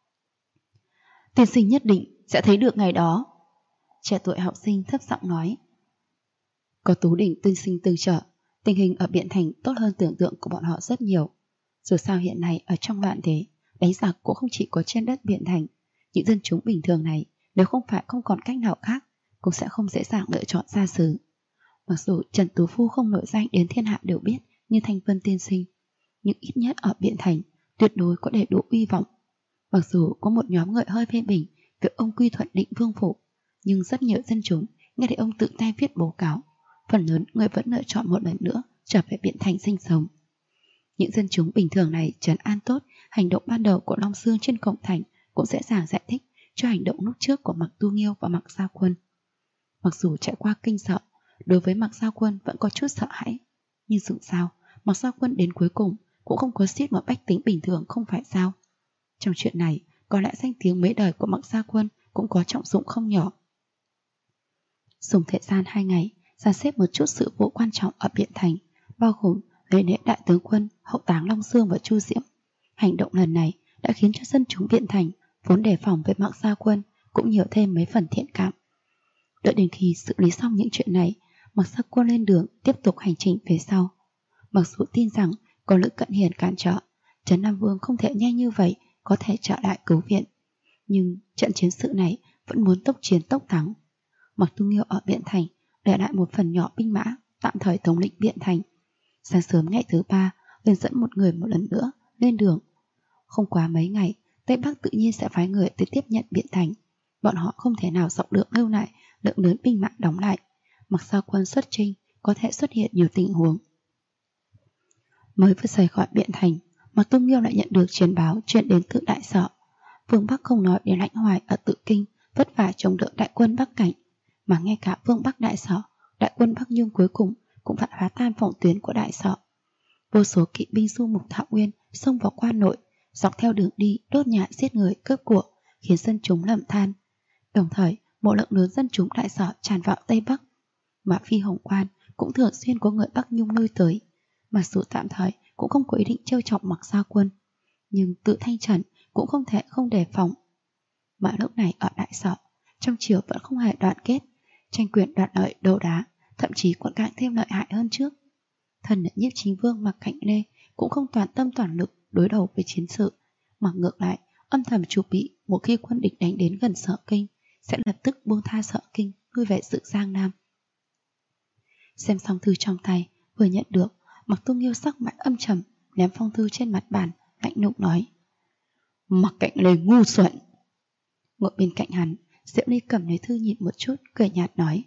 Tiên sinh nhất định sẽ thấy được ngày đó. Trẻ tuổi học sinh thấp giọng nói. Có Tú Đỉnh tiên sinh tương trợ, tình hình ở Biện Thành tốt hơn tưởng tượng của bọn họ rất nhiều. Dù sao hiện nay ở trong loạn thế, đánh giặc cũng không chỉ có trên đất Biện Thành. Những dân chúng bình thường này, nếu không phải không còn cách nào khác, cũng sẽ không dễ dàng lựa chọn ra xứ. Mặc dù Trần Tú Phu không nổi danh đến thiên hạ đều biết như Thanh Vân tiên sinh, nhưng ít nhất ở Biện Thành tuyệt đối có đầy đủ uy vọng. Mặc dù có một nhóm người hơi phê bình việc ông quy thuận Định Vương phủ, nhưng rất nhiều dân chúng nghe thấy ông tự tay viết báo cáo, phần lớn người vẫn lựa chọn một lần nữa trở về Biện Thành sinh sống. Những dân chúng bình thường này trấn an tốt hành động ban đầu của Long Xương trên cổng thành, cũng dễ dàng giải thích cho hành động lúc trước của Mạc Tu Nghiêu và Mạc Gia Quân. Mặc dù trải qua kinh sợ, đối với Mạc Gia Quân vẫn có chút sợ hãi, nhưng dù sao Mạc Gia Quân đến cuối cùng cũng không có giết một bách tính bình thường, không phải sao? Trong chuyện này, có lẽ danh tiếng mấy đời của Mạc Gia Quân cũng có trọng dụng không nhỏ. Dùng thời gian 2 ngày dàn xếp một chút sự vụ quan trọng ở Biện Thành, bao gồm lễ lễ đại tướng quân, hậu táng Long Xương và Chu Diễm. Hành động lần này đã khiến cho dân chúng Biện Thành vốn đề phòng với Mạc Gia Quân cũng nhiều thêm mấy phần thiện cảm. Đợi đến khi xử lý xong những chuyện này, Mạc Gia Quân lên đường tiếp tục hành trình về sau. Mặc dù tin rằng có Lữ Cận Hiền cản trở, Trấn Nam Vương không thể nhanh như vậy có thể trở lại cứu viện, nhưng trận chiến sự này vẫn muốn tốc chiến tốc thắng. Mạc Tu Nghiêu ở Biện Thành để lại một phần nhỏ binh mã tạm thời thống lĩnh Biện Thành. Sáng sớm ngày thứ 3, liền dẫn một người một lần nữa lên đường. Không quá mấy ngày, Tây Bắc tự nhiên sẽ phái người tới tiếp nhận Biện Thành. Bọn họ không thể nào rộng lượng lưu lại lượng lớn binh mã đóng lại. Mặc sao quân xuất chinh có thể xuất hiện nhiều tình huống. Mới vừa rời khỏi Biện Thành, Mạc Tu Nghiêu lại nhận được truyền báo chuyện đến từ Đại Sở. Vương Bắc không nói đến Lãnh Hoài ở Tự Kinh vất vả chống đỡ đại quân Bắc Cảnh, mà ngay cả Vương Bắc Đại Sở, đại quân Bắc Nhung cuối cùng cũng vặn phá tan phòng tuyến của Đại Sở. Vô số kỵ binh du mục Thảo Nguyên xông vào quan nội, dọc theo đường đi đốt nhà giết người cướp của, khiến dân chúng lầm than. Đồng thời, một lượng lớn dân chúng Đại Sở tràn vào Tây Bắc. Mà Phi Hồng Quan cũng thường xuyên có người Bắc Nhung lui tới, mặc dù tạm thời cũng không có ý định trêu chọc Mặc Gia Quân, nhưng tự Thanh Trần cũng không thể không đề phòng. Mà lúc này ở Đại Sở, trong triều vẫn không hề đoàn kết, tranh quyền đoạt lợi đấu đá, thậm chí còn càng thêm lợi hại hơn trước. Thần Nhiếp Chính Vương Mạc Cảnh Lê cũng không toàn tâm toàn lực đối đầu với chiến sự, mà ngược lại âm thầm chuẩn bị một khi quân địch đánh đến gần Sở Kinh sẽ lập tức buông tha Sở Kinh, lui về sự Giang Nam. Xem xong thư trong tay vừa nhận được, Mạc Tu Nghiêu sắc mặt âm trầm, ném phong thư trên mặt bàn, lạnh lùng nói: Mạc Cảnh Lê ngu xuẩn. Ngồi bên cạnh hắn, Diệu Ly cầm lấy thư nhìn một chút, cười nhạt nói: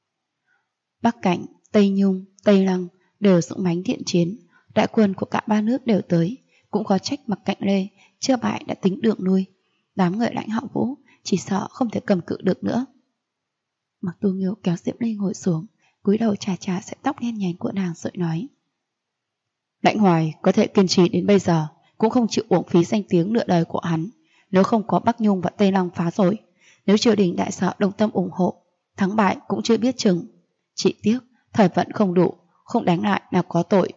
Bắc Cảnh, Tây Nhung, Tây Lăng đều dũng mãnh thiện chiến, đại quân của cả ba nước đều tới, cũng có trách Mạc Cảnh Lê chưa bại đã tính đường lui. Đám người Lãnh Hạo Vũ chỉ sợ không thể cầm cự được nữa. Mạc Tu Nghiêu kéo Diệu Ly ngồi xuống, cúi đầu chà chà sợi tóc đen nhánh của nàng rồi nói: Lãnh Hoài có thể kiên trì đến bây giờ cũng không chịu uổng phí danh tiếng nửa đời của hắn. Nếu không có Bắc Nhung và Tây Lăng phá rồi, nếu triều đình Đại Sở đồng tâm ủng hộ, thắng bại cũng chưa biết chừng. Chỉ tiếc thời vận không đủ, không đánh lại là có tội.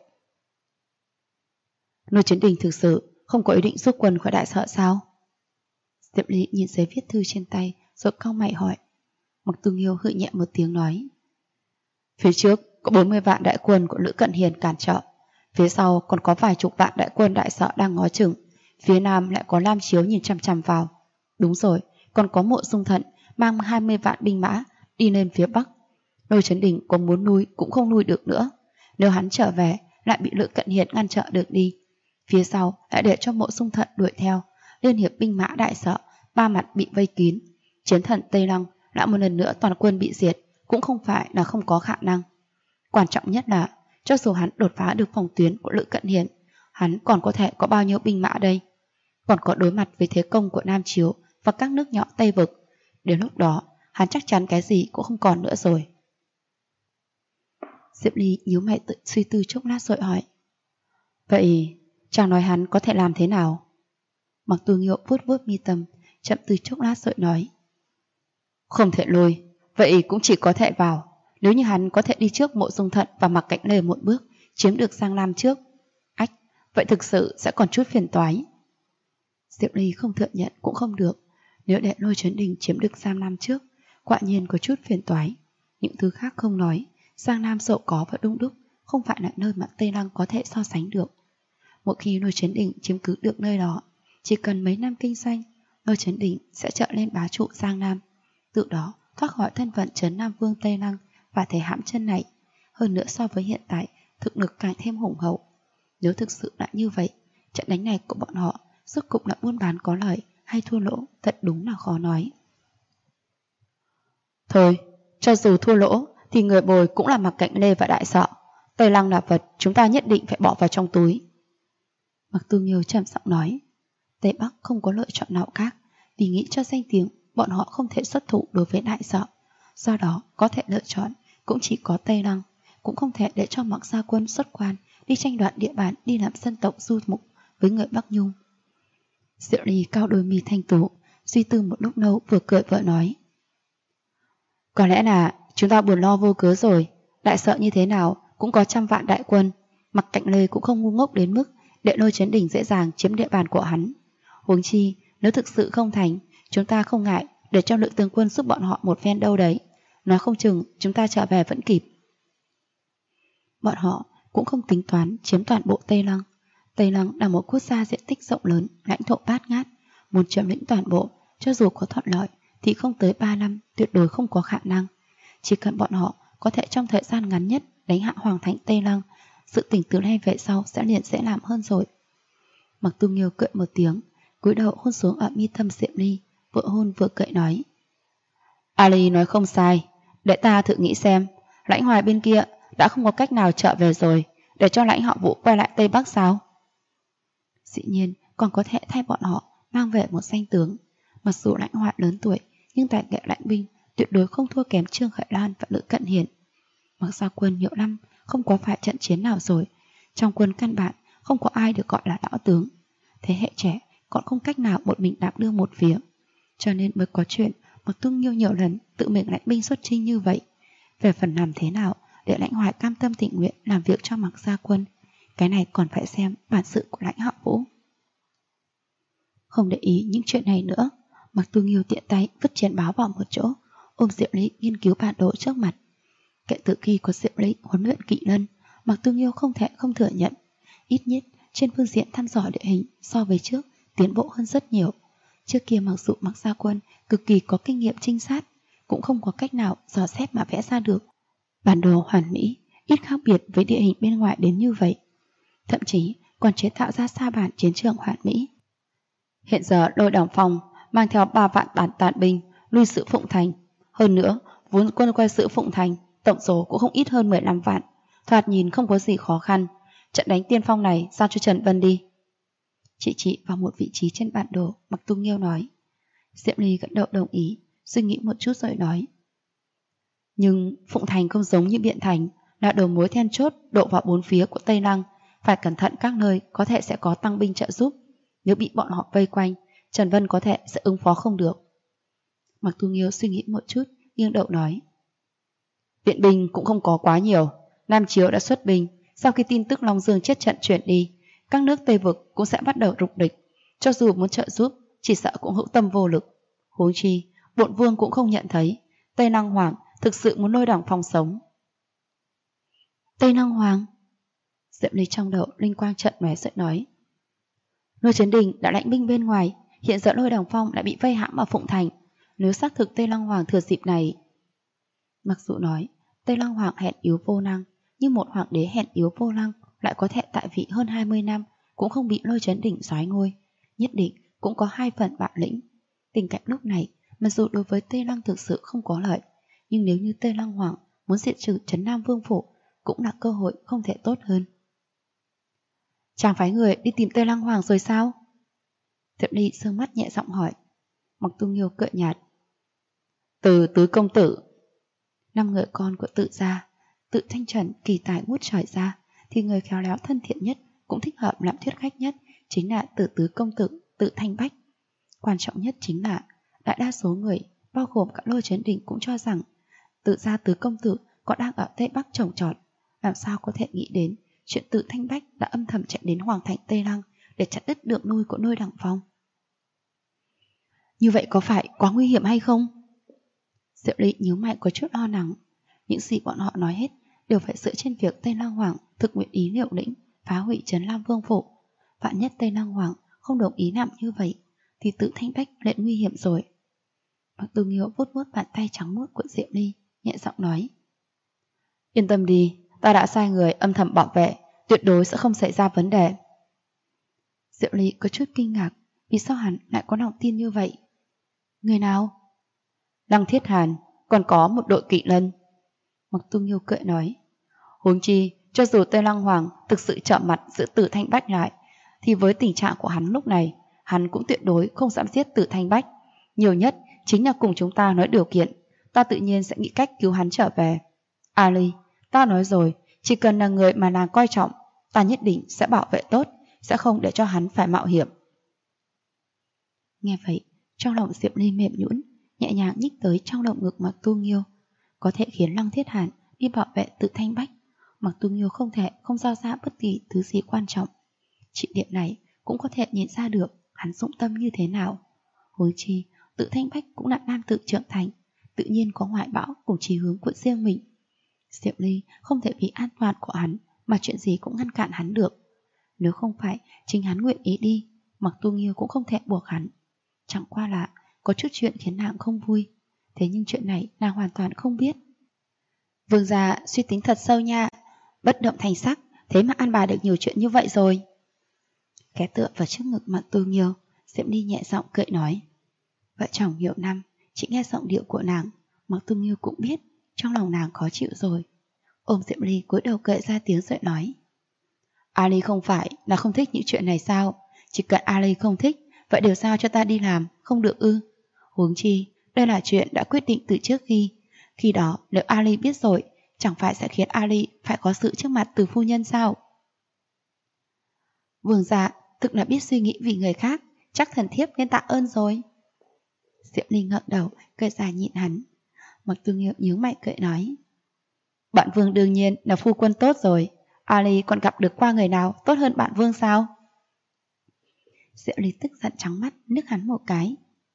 Lôi Chấn Đình thực sự không có ý định rút quân khỏi Đại Sở sao? Diệp Ly nhìn giấy viết thư trên tay rồi cau mày hỏi. Mạc Tu Nghiêu hự nhẹ một tiếng nói: Phía trước có 40 vạn đại quân của Lữ Cận Hiền cản trở, phía sau còn có vài chục vạn đại quân Đại Sở đang ngó chừng, phía nam lại có Lam Chiếu nhìn chằm chằm vào. Đúng rồi, còn có Mộ Dung Thận mang 20 vạn binh mã đi lên phía bắc. Lôi Chấn Đình có muốn nuôi cũng không nuôi được nữa. Nếu hắn trở về lại bị Lữ Cận Hiền ngăn trở được đi, phía sau lại để cho Mộ Dung Thận đuổi theo, liên hiệp binh mã Đại Sở ba mặt bị vây kín. Chiến thần Tây Lăng lại một lần nữa toàn quân bị diệt cũng không phải là không có khả năng. Quan trọng nhất là cho dù hắn đột phá được phòng tuyến của Lữ Cận Hiền, hắn còn có thể có bao nhiêu binh mã đây? Còn có đối mặt với thế công của Nam Chiếu và các nước nhỏ Tây Vực. Đến lúc đó hắn chắc chắn cái gì cũng không còn nữa rồi. Diệp Ly nhíu mày tự suy tư chốc lát rồi hỏi: Vậy chàng nói hắn có thể làm thế nào? Mạc Tu Nghiêu vuốt vuốt mi tâm, chậm từ chốc lát rồi nói: Không thể lùi, vậy cũng chỉ có thể vào. Nếu như hắn có thể đi trước Mộ Dung Thận và Mạc Cảnh Lê một bước, chiếm được Giang Nam trước, ách, vậy thực sự sẽ còn chút phiền toái. Diệp Ly không thừa nhận cũng không được. Nếu để Lôi Chấn Đình chiếm được Giang Nam trước, quả nhiên có chút phiền toái. Những thứ khác không nói, Giang Nam giàu có và đông đúc, không phải là nơi mà Tây Lăng có thể so sánh được. Một khi Lôi Chấn Đình chiếm cứ được nơi đó, chỉ cần mấy năm kinh doanh, Lôi Chấn Đình sẽ trở lên bá trụ Giang Nam, tự đó thoát khỏi thân phận trấn Nam Vương Tây Lăng và thể hãm chân này. Hơn nữa so với hiện tại, thực lực càng thêm hùng hậu. Nếu thực sự là như vậy, trận đánh này của bọn họ rốt cục là buôn bán có lợi hay thua lỗ, thật đúng là khó nói. Thôi, cho dù thua lỗ thì người bồi cũng là Mạc Cảnh Lê và Đại Sở. Tây Lăng là vật chúng ta nhất định phải bỏ vào trong túi. Mạc Tu Nghiêu trầm giọng nói. Tây Bắc không có lựa chọn nào khác, vì nghĩ cho danh tiếng bọn họ không thể xuất thủ đối với Đại Sở. Do đó có thể lựa chọn cũng chỉ có Tây Lăng, cũng không thể để cho Mạc Gia Quân xuất quan đi tranh đoạt địa bàn, đi làm dân tộc du mục với người Bắc Nhung. Diệu Ly cao đôi mi thanh tú, suy tư một lúc lâu vừa cười vừa nói: Có lẽ là chúng ta buồn lo vô cớ rồi. Đại Sở như thế nào cũng có 100 vạn đại quân, Mạc Cảnh Lê cũng không ngu ngốc đến mức để Lôi Chấn Đình dễ dàng chiếm địa bàn của hắn. Huống chi nếu thực sự không thành, chúng ta không ngại để cho Lữ tướng quân giúp bọn họ một phen đâu đấy. Nói không chừng chúng ta trở về vẫn kịp. Bọn họ cũng không tính toán chiếm toàn bộ Tây Lăng. Tây Lăng là một quốc gia diện tích rộng lớn, lãnh thổ bát ngát. Muốn chiếm lĩnh toàn bộ, cho dù có thuận lợi thì không tới 3 năm tuyệt đối không có khả năng. Chỉ cần bọn họ có thể trong thời gian ngắn nhất đánh hạ Hoàng thành Tây Lăng, sự tình từ nay về sau sẽ liền dễ làm hơn rồi. Mặc Tu Nghiêu cười một tiếng, cúi đầu hôn xuống ở mi tâm Diệm Ly, vừa hôn vừa cười nói: Ali nói không sai, để ta thử nghĩ xem, Lãnh Hoài bên kia đã không có cách nào trở về rồi, để cho Lãnh họ Vũ quay lại Tây Bắc sao? Dĩ nhiên còn có thể thay bọn họ mang về một danh tướng. Mặc dù Lãnh Hoài lớn tuổi, nhưng tài nghệ lãnh binh tuyệt đối không thua kém Trương Khởi Lan và Lữ Cận Hiền. Mặc ra quân nhiều năm không có phải trận chiến nào rồi, trong quân căn bản không có ai được gọi là lão tướng. Thế hệ trẻ còn không cách nào một mình đảm đương một phía, cho nên mới có chuyện Mặc Tu Nghiêu nhiều lần tự mình lãnh binh xuất chinh như vậy. Về phần làm thế nào để Lãnh Hoài cam tâm tình nguyện làm việc cho Mặc gia quân, cái này còn phải xem bản sự của Lãnh họ Vũ. Không để ý những chuyện này nữa, Mặc Tu Nghiêu tiện tay vứt chiến báo vào một chỗ, ôm Diệu Ly nghiên cứu bản đồ trước mặt. Kể từ khi có Diệu Ly huấn luyện kỵ lân, Mặc Tu Nghiêu không thể không thừa nhận, ít nhất trên phương diện thăm dò địa hình so với trước tiến bộ hơn rất nhiều. Trước kia mặc dù Mặc gia quân cực kỳ có kinh nghiệm trinh sát, cũng không có cách nào dò xét mà vẽ ra được bản đồ hoàn mỹ, ít khác biệt với địa hình bên ngoài đến như vậy. Thậm chí còn chế tạo ra sa bản chiến trường hoàn mỹ. Hiện giờ Lôi Đằng Phong mang theo 3 vạn bản tàn binh lui giữ Phụng Thành. Hơn nữa, vốn quân quay giữ Phụng Thành tổng số cũng không ít hơn 15 vạn. Thoạt nhìn không có gì khó khăn. Trận đánh tiên phong này giao cho Trần Vân đi. Chị vào một vị trí trên bản đồ, Mặc Tu Nghiêu nói. Diệm Ly gật đầu đồng ý, suy nghĩ một chút rồi nói. Nhưng Phụng Thành không giống như Biện Thành, là đầu mối then chốt độ vào 4 phía của Tây Lăng, phải cẩn thận các nơi có thể sẽ có tăng binh trợ giúp. Nếu bị bọn họ vây quanh, Trần Vân có thể sẽ ứng phó không được. Mặc Tu Nghiêu suy nghĩ một chút, nghiêng đầu nói. Viện binh cũng không có quá nhiều. Nam Chiếu đã xuất binh, sau khi tin tức Long Dương chết trận chuyển đi, các nước Tây Vực cũng sẽ bắt đầu rục địch. Cho dù muốn trợ giúp, chỉ sợ cũng hữu tâm vô lực. Huống chi, Bộn Vương cũng không nhận thấy Tây Lăng Hoàng thực sự muốn Lôi Đằng Phong sống. Tây Lăng Hoàng? Diệm Ly trong đầu linh quang trận lóe rồi nói. Lôi Chấn Đình đã lãnh binh bên ngoài, hiện giờ Lôi Đằng Phong lại bị vây hãm ở Phụng Thành. Nếu xác thực Tây Lăng Hoàng thừa dịp này... Mặc dù nói Tây Lăng Hoàng hèn yếu vô năng, nhưng một hoàng đế hèn yếu vô năng lại có thể tại vị hơn 20 năm cũng không bị Lôi Chấn Đình soái ngôi, nhất định cũng có 2 phần bản lĩnh. Tình cảnh lúc này mặc dù đối với Tây Lăng thực sự không có lợi, nhưng nếu như Tây Lăng Hoàng muốn diệt trừ Trấn Nam Vương Phủ cũng là cơ hội không thể tốt hơn. Chàng phái người đi tìm Tây Lăng Hoàng rồi sao? Diệm Ly sương mắt nhẹ giọng hỏi. Mặc Tu Nghiêu cười nhạt. Từ tứ công tử. 5 người con của Tự gia, Tự Thanh Trần kỳ tài ngút trời ra, thì người khéo léo thân thiện nhất cũng thích hợp làm thuyết khách nhất chính là Tự tứ công tử Tự Thanh Bách. Quan trọng nhất chính là đại đa số người, bao gồm cả Lôi Chấn Đình cũng cho rằng Tự gia tứ công tử còn đang ở Tây Bắc trồng trọt, làm sao có thể nghĩ đến chuyện Tự Thanh Bách đã âm thầm chạy đến Hoàng thành Tây Lăng để chặt đứt đường nuôi của Lôi Đằng Phong. Như vậy có phải quá nguy hiểm hay không? Diệu Ly nhíu mày có chút lo lắng. Những gì bọn họ nói hết đều phải dựa trên việc Tây Lăng Hoàng thực nguyện ý liều lĩnh phá hủy Trấn Nam Vương Phủ. Vạn nhất Tây Lăng Hoàng không đồng ý làm như vậy thì Tự Thanh Bách lại nguy hiểm rồi. Mặc Tu Nghiêu vuốt vuốt bàn tay trắng muốt của Diệu Ly, nhẹ giọng nói. Yên tâm đi, ta đã sai người âm thầm bảo vệ, tuyệt đối sẽ không xảy ra vấn đề. Diệu Ly có chút kinh ngạc, vì sao hắn lại có lòng tin như vậy? Người nào? Lăng Thiết Hàn, còn có một đội kỵ lân. Mặc Tu Nghiêu cười nói. Huống chi, cho dù Tây Lăng Hoàng thực sự chạm mặt giữ Tử Thanh Bách lại, thì với tình trạng của hắn lúc này, hắn cũng tuyệt đối không dám giết Tử Thanh Bách. Nhiều nhất chính là cùng chúng ta nói điều kiện, ta tự nhiên sẽ nghĩ cách cứu hắn trở về. Ali, ta nói rồi, chỉ cần là người mà nàng coi trọng, ta nhất định sẽ bảo vệ tốt, sẽ không để cho hắn phải mạo hiểm. Nghe vậy, trong lòng Diệm Ly mềm nhũn, nhẹ nhàng nhích tới trong lồng ngực Mặc Tu Nghiêu. Có thể khiến Lăng Thiết Hàn đi bảo vệ Tự Thanh Bách, Mặc Tu Nghiêu không thể không giao ra bất kỳ thứ gì quan trọng. Chị điểm này cũng có thể nhìn ra được hắn dũng tâm như thế nào. Huống chi, Tự Thanh Bách cũng là nam tử trưởng thành, tự nhiên có hoài bão cùng chí hướng của riêng mình. Diệm Ly không thể vì an toàn của hắn mà chuyện gì cũng ngăn cản hắn được. Nếu không phải chính hắn nguyện ý đi, Mặc Tu Nghiêu cũng không thể buộc hắn. Chẳng qua là có chút chuyện khiến nàng không vui, thế nhưng chuyện này nàng hoàn toàn không biết. Vương gia suy tính thật sâu nha, bất động thanh sắc, thế mà an bài được nhiều chuyện như vậy rồi. Ghé tựa vào trước ngực Mạc Tu Nghiêu, Diệm Ly nhẹ giọng cười nói. Vợ chồng nhiều năm, chỉ nghe giọng điệu của nàng, Mạc Tu Nghiêu cũng biết trong lòng nàng khó chịu rồi. Ôm Diệm Ly cúi đầu cười ra tiếng rồi nói. Ali không phải là không thích những chuyện này sao? Chỉ cần Ali không thích, vậy đều sao cho ta đi làm, không được ư? Huống chi, đây là chuyện đã quyết định từ trước khi đó nếu Ali biết rồi, chẳng phải sẽ khiến Ali phải có sự trước mặt từ phu nhân sao? Vương gia thực là biết suy nghĩ vì người khác, chắc thần thiếp nên tạ ơn rồi. Diệm Ly ngẩng đầu, cười dài nhìn hắn. Mạc Tu Nghiêu nhướng mày cười nói. Bạn Vương đương nhiên là phu quân tốt rồi, Ali còn gặp được qua người nào tốt hơn bạn Vương sao? Diệu Ly tức giận trắng mắt, nức hắn một cái.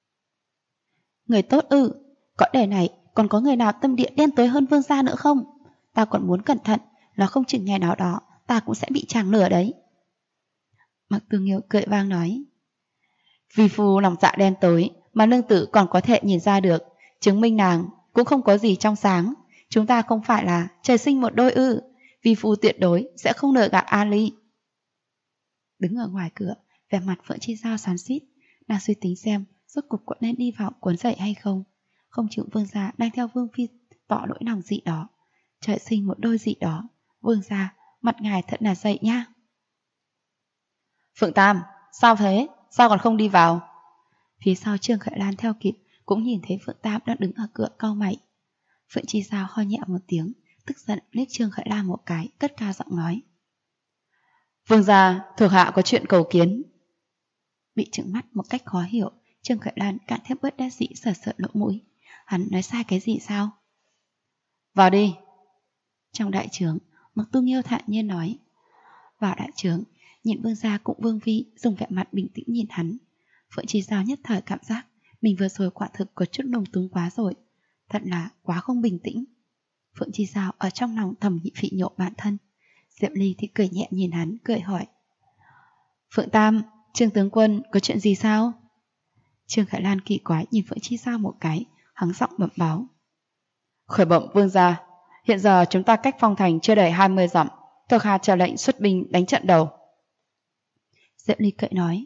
Người tốt ư? Cõi đời này còn có người nào tâm địa đen tối hơn Vương gia nữa không? Ta còn muốn cẩn thận, là không chừng ngày nào đó ta cũng sẽ bị chàng lừa đấy. Mạc Tu Nghiêu cười vang nói. Vì phu lòng dạ đen tối mà nương tử còn có thể nhìn ra được, chứng minh nàng cũng không có gì trong sáng. Chúng ta không phải là trời sinh một đôi ư? Vi phu tuyệt đối sẽ không lừa gạt Ali. Đứng ở ngoài cửa, vẻ mặt Phượng Chi Giao xoắn xuýt, nàng suy tính xem rốt cuộc có nên đi vào cuốn dậy hay không. Không chịu Vương gia đang theo Vương phi tỏ nỗi lòng dị đó, trời sinh một đôi dị đó. Vương gia, mặt ngài thật là dậy nha. Phượng Tam, sao thế? Sao còn không đi vào? Phía sau Trương Khởi Lan theo kịp, cũng nhìn thấy Phượng Tam đang đứng ở cửa cau mày. Phượng Chi Giao ho nhẹ một tiếng, tức giận liếc Trương Khởi Lan một cái, cất cao giọng nói. Vương gia, thuộc hạ có chuyện cầu kiến. Bị trừng mắt một cách khó hiểu, Trương Khởi Lan càng thêm bớt đa dĩ sờ sờ lỗ mũi. Hắn nói sai cái gì sao? Vào đi. Trong đại trướng, Mạc Tu Nghiêu thản nhiên nói. Vào đại trướng, nhìn Vương gia cũng Vương phi dùng vẻ mặt bình tĩnh nhìn hắn. Phượng Chi Giao nhất thời cảm giác mình vừa rồi quả thực có chút lung túng quá rồi, thật là quá không bình tĩnh. Phượng Chi Giao ở trong lòng thầm phỉ nhổ bản thân. Diệm Ly thì cười nhẹ nhìn hắn, cười hỏi. Phượng Tam, Trương tướng quân có chuyện gì sao? Trương Khải Lan kỳ quái nhìn Phượng Chi Giao một cái, hắng giọng bẩm báo. Khởi bẩm Vương gia, hiện giờ chúng ta cách phong thành chưa đầy 20 dặm, thuộc hạ chờ lệnh xuất binh đánh trận đầu. Diệm Ly cười nói.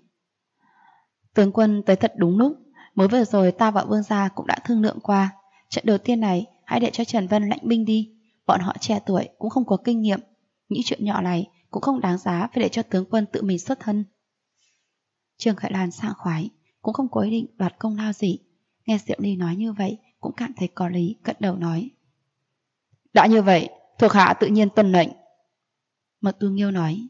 Tướng quân tới thật đúng lúc, mới vừa rồi ta và Vương gia cũng đã thương lượng qua, trận đầu tiên này hãy để cho Trần Vân lãnh binh đi, bọn họ trẻ tuổi cũng không có kinh nghiệm, những chuyện nhỏ này cũng không đáng giá phải để cho tướng quân tự mình xuất thân. Trương Khải Lan sảng khoái, cũng không có ý định đoạt công lao gì, nghe Diệu Ly nói như vậy cũng cảm thấy có lý, cất đầu nói. Đã như vậy, thuộc hạ tự nhiên tuân lệnh. Mạc Tu Nghiêu nói.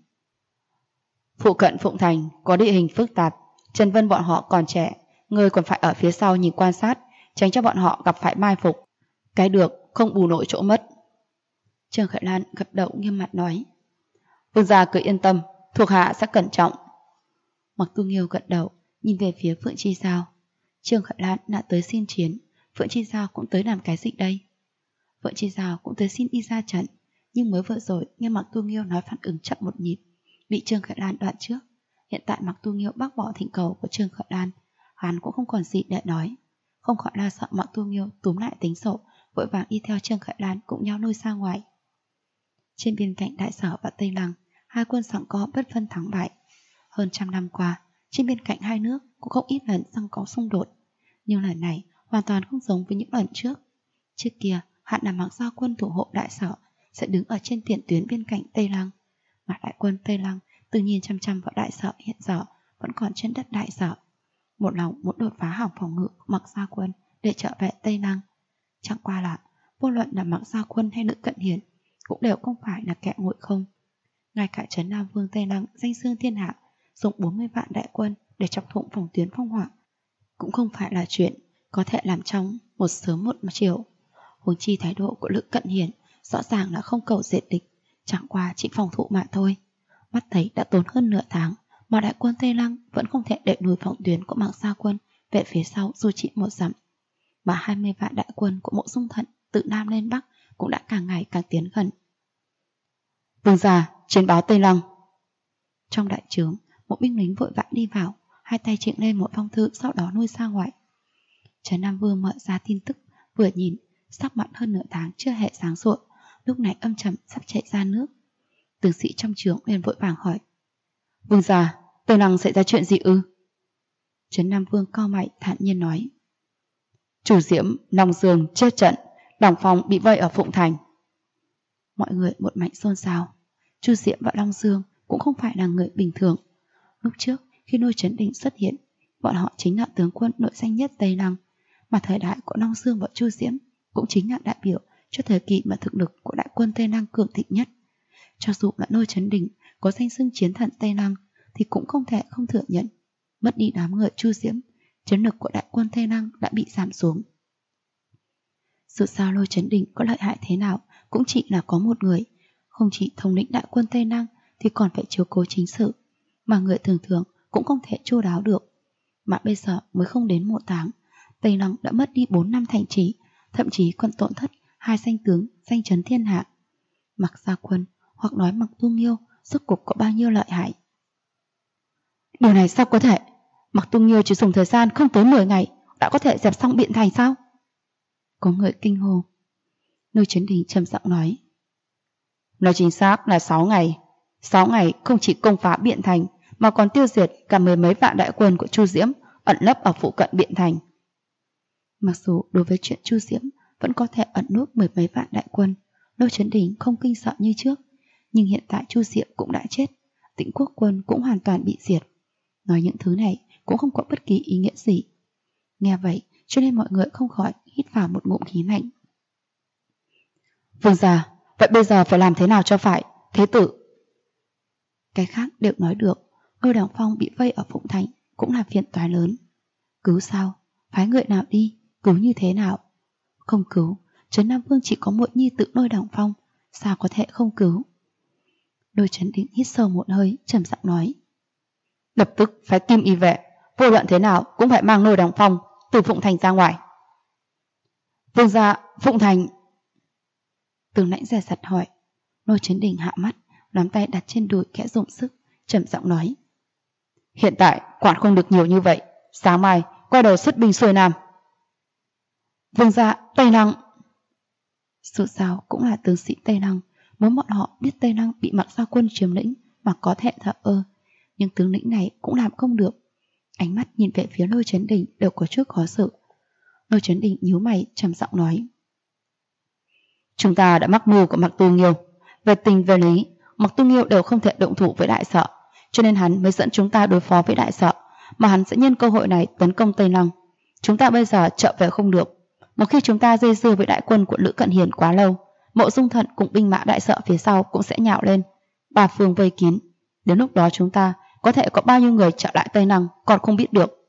Phụ cận Phụng Thành có địa hình phức tạp, Trần Vân bọn họ còn trẻ, người còn phải ở phía sau nhìn quan sát, tránh cho bọn họ gặp phải mai phục. Cái được không bù nổi chỗ mất. Trương Khải Lan gật đầu nghiêm mặt nói. Vương gia cứ yên tâm, thuộc hạ sẽ cẩn trọng. Mạc Tu Nghiêu gật đầu, nhìn về phía Phượng Chi Giao. Trương Khải Lan đã tới xin chiến, Phượng Chi Giao cũng tới làm cái gì đây? Phượng Chi Giao cũng tới xin đi ra trận, nhưng mới vừa rồi nghe Mạc Tu Nghiêu nói phản ứng chậm một nhịp, bị Trương Khải Lan đoạn trước. Hiện tại Mạc Tu Nghiêu bác bỏ thỉnh cầu của Trương Khải Lan, hắn cũng không còn gì để nói, không khỏi lo sợ Mạc Tu Nghiêu túm lại tính sổ, vội vàng đi theo Trương Khải Lan cũng nhau nuôi ra ngoài. Trên biên cảnh Đại Sở và Tây Lăng, hai quân giằng co bất phân thắng bại. Hơn 100 năm qua, trên biên cảnh hai nước cũng không ít lần giằng co xung đột, nhưng lần này hoàn toàn không giống với những lần trước. Trước kia, Hạn là Mạc Giao quân thủ hộ Đại Sở sẽ đứng ở trên tiền tuyến biên cảnh Tây Lăng, mà đại quân Tây Lăng tự nhiên chăm chăm vào Đại Sở hiện giờ vẫn còn trên đất Đại Sở, một lòng muốn đột phá hỏng phòng ngự của Mạc Giao quân để trở về Tây Lăng. Chẳng qua là vô luận là Mạc Giao quân hay Lữ Cận Hiền cũng đều không phải là kẻ nguội không. Ngay cả trấn Nam Vương Tây Lăng danh xưng thiên hạ dùng 40 vạn đại quân để chọc thủng phòng tuyến phong hỏa cũng không phải là chuyện có thể làm trong một sớm một chiều. Huống chi thái độ của Lữ Cận Hiền rõ ràng là không cầu diệt địch, chẳng qua chỉ phòng thủ mà thôi. Mắt thấy đã tốn hơn nửa tháng mà đại quân Tây Lăng vẫn không thể đẩy lùi phòng tuyến của Mạc Giao quân về phía sau dù chỉ một dặm, mà 20 vạn đại quân của Mộ Dung Thận từ Nam lên Bắc cũng đã càng ngày càng tiến gần. Vương gia, chiến báo Tây Lăng. Trong đại trướng, một binh lính vội vã đi vào, hai tay trịnh lên một phong thư, sau đó nuôi ra ngoài. Trấn Nam Vương mở ra tin tức, vừa nhìn, sắc mặt hơn nửa tháng chưa hề sáng sủa, lúc này âm trầm sắp chảy ra nước, tướng sĩ trong trướng liền vội vàng hỏi: Vương gia, Tây Lăng xảy ra chuyện gì ư? Trấn Nam Vương cau mày thản nhiên nói: Chu Diễm, Long Dương chết trận, Đằng Phong bị vây ở Phụng Thành. Mọi người một mạch xôn xao. Chu Diễm và Long Dương cũng không phải là người bình thường. Lúc trước khi Lôi Chấn Đình xuất hiện, bọn họ chính là tướng quân nổi danh nhất Tây Lăng, mà thời đại của Long Dương và Chu Diễm cũng chính là đại biểu cho thời kỳ mà thực lực của đại quân Tây Lăng cường thịnh nhất. Cho dù là Lôi Chấn Đình có danh xưng chiến thần Tây Lăng thì cũng không thể không thừa nhận, mất đi đám người Chu Diễm, chiến lực của đại quân Tây Lăng đã bị giảm xuống. Dù sao Lôi Chấn Đình có lợi hại thế nào cũng chỉ là có một người, không chỉ thống lĩnh đại quân Tây Lăng thì còn phải chiếu cố chính sự, mà người thường thường cũng không thể chu đáo được. Mà bây giờ mới không đến 1 tháng, Tây Lăng đã mất đi 4 năm thành trì, thậm chí còn tổn thất 2 danh tướng danh chấn thiên hạ. Mặc Gia Quân hoặc nói Mặc Tu Nghiêu rốt cuộc có bao nhiêu lợi hại? Điều này sao có thể? Mặc Tu Nghiêu chỉ dùng thời gian không tới 10 ngày đã có thể dẹp xong Biện Thành sao? Có người kinh hô. Lôi Chấn Đình trầm giọng nói: Nói chính xác là 6 ngày. 6 ngày không chỉ công phá Biện Thành mà còn tiêu diệt cả 10 mấy vạn đại quân của Chu Diễm ẩn nấp ở phụ cận Biện Thành. Mặc dù đối với chuyện Chu Diễm vẫn có thể ẩn núp 10 mấy vạn đại quân, Lôi Chấn Đình không kinh sợ như trước, nhưng hiện tại Chu Diễm cũng đã chết, Tĩnh Quốc quân cũng hoàn toàn bị diệt. Nói những thứ này cũng không có bất kỳ ý nghĩa gì. Nghe vậy cho nên mọi người không khỏi hít vào một ngụm khí lạnh. Vương gia, vậy bây giờ phải làm thế nào cho phải, thế tử? Cái khác đều nói được, Lôi Đằng Phong bị vây ở Phụng Thành cũng là phiền toái lớn. Cứu sao? Phái người nào đi? Cứu như thế nào? Không cứu, Trấn Nam Vương chỉ có một nhi tử Lôi Đằng Phong, sao có thể không cứu? Lôi Chấn Đình hít sâu một hơi, trầm giọng nói: Lập tức phái Kim Y vệ, vô luận thế nào cũng phải mang Lôi Đằng Phong từ Phụng Thành ra ngoài. Vương gia, Phụng Thành. Tướng lãnh dè dặt hỏi. Lôi Chấn Đình hạ mắt, nắm tay đặt trên đùi kẽ dùng sức, trầm giọng nói: Hiện tại quản không được nhiều như vậy, sáng mai quay đầu xuất binh xuôi nam. Vương gia, Tây Lăng. Dù sao cũng là tướng sĩ Tây Lăng, muốn bọn họ biết Tây Lăng bị Mặc Gia Quân chiếm lĩnh mà có thể thờ ơ, nhưng tướng lĩnh này cũng làm không được. Ánh mắt nhìn về phía Lôi Chấn Đình đều có chút khó xử. Lôi Chấn Đình nhíu mày trầm giọng nói: Chúng ta đã mắc mưu của Mặc Tu Nghiêu. Về tình về lý, Mặc Tu Nghiêu đều không thể động thủ với Đại Sợ, cho nên hắn mới dẫn chúng ta đối phó với Đại Sợ, mà hắn sẽ nhân cơ hội này tấn công Tây Lăng. Chúng ta bây giờ trợ về không được. Một khi chúng ta dây dưa với đại quân của Lữ Cận Hiền quá lâu, Mộ Dung Thận cùng binh mã Đại Sợ phía sau cũng sẽ nhào lên, 3 phương vây kín. Đến lúc đó chúng ta có thể có bao nhiêu người trở lại Tây Lăng còn không biết được.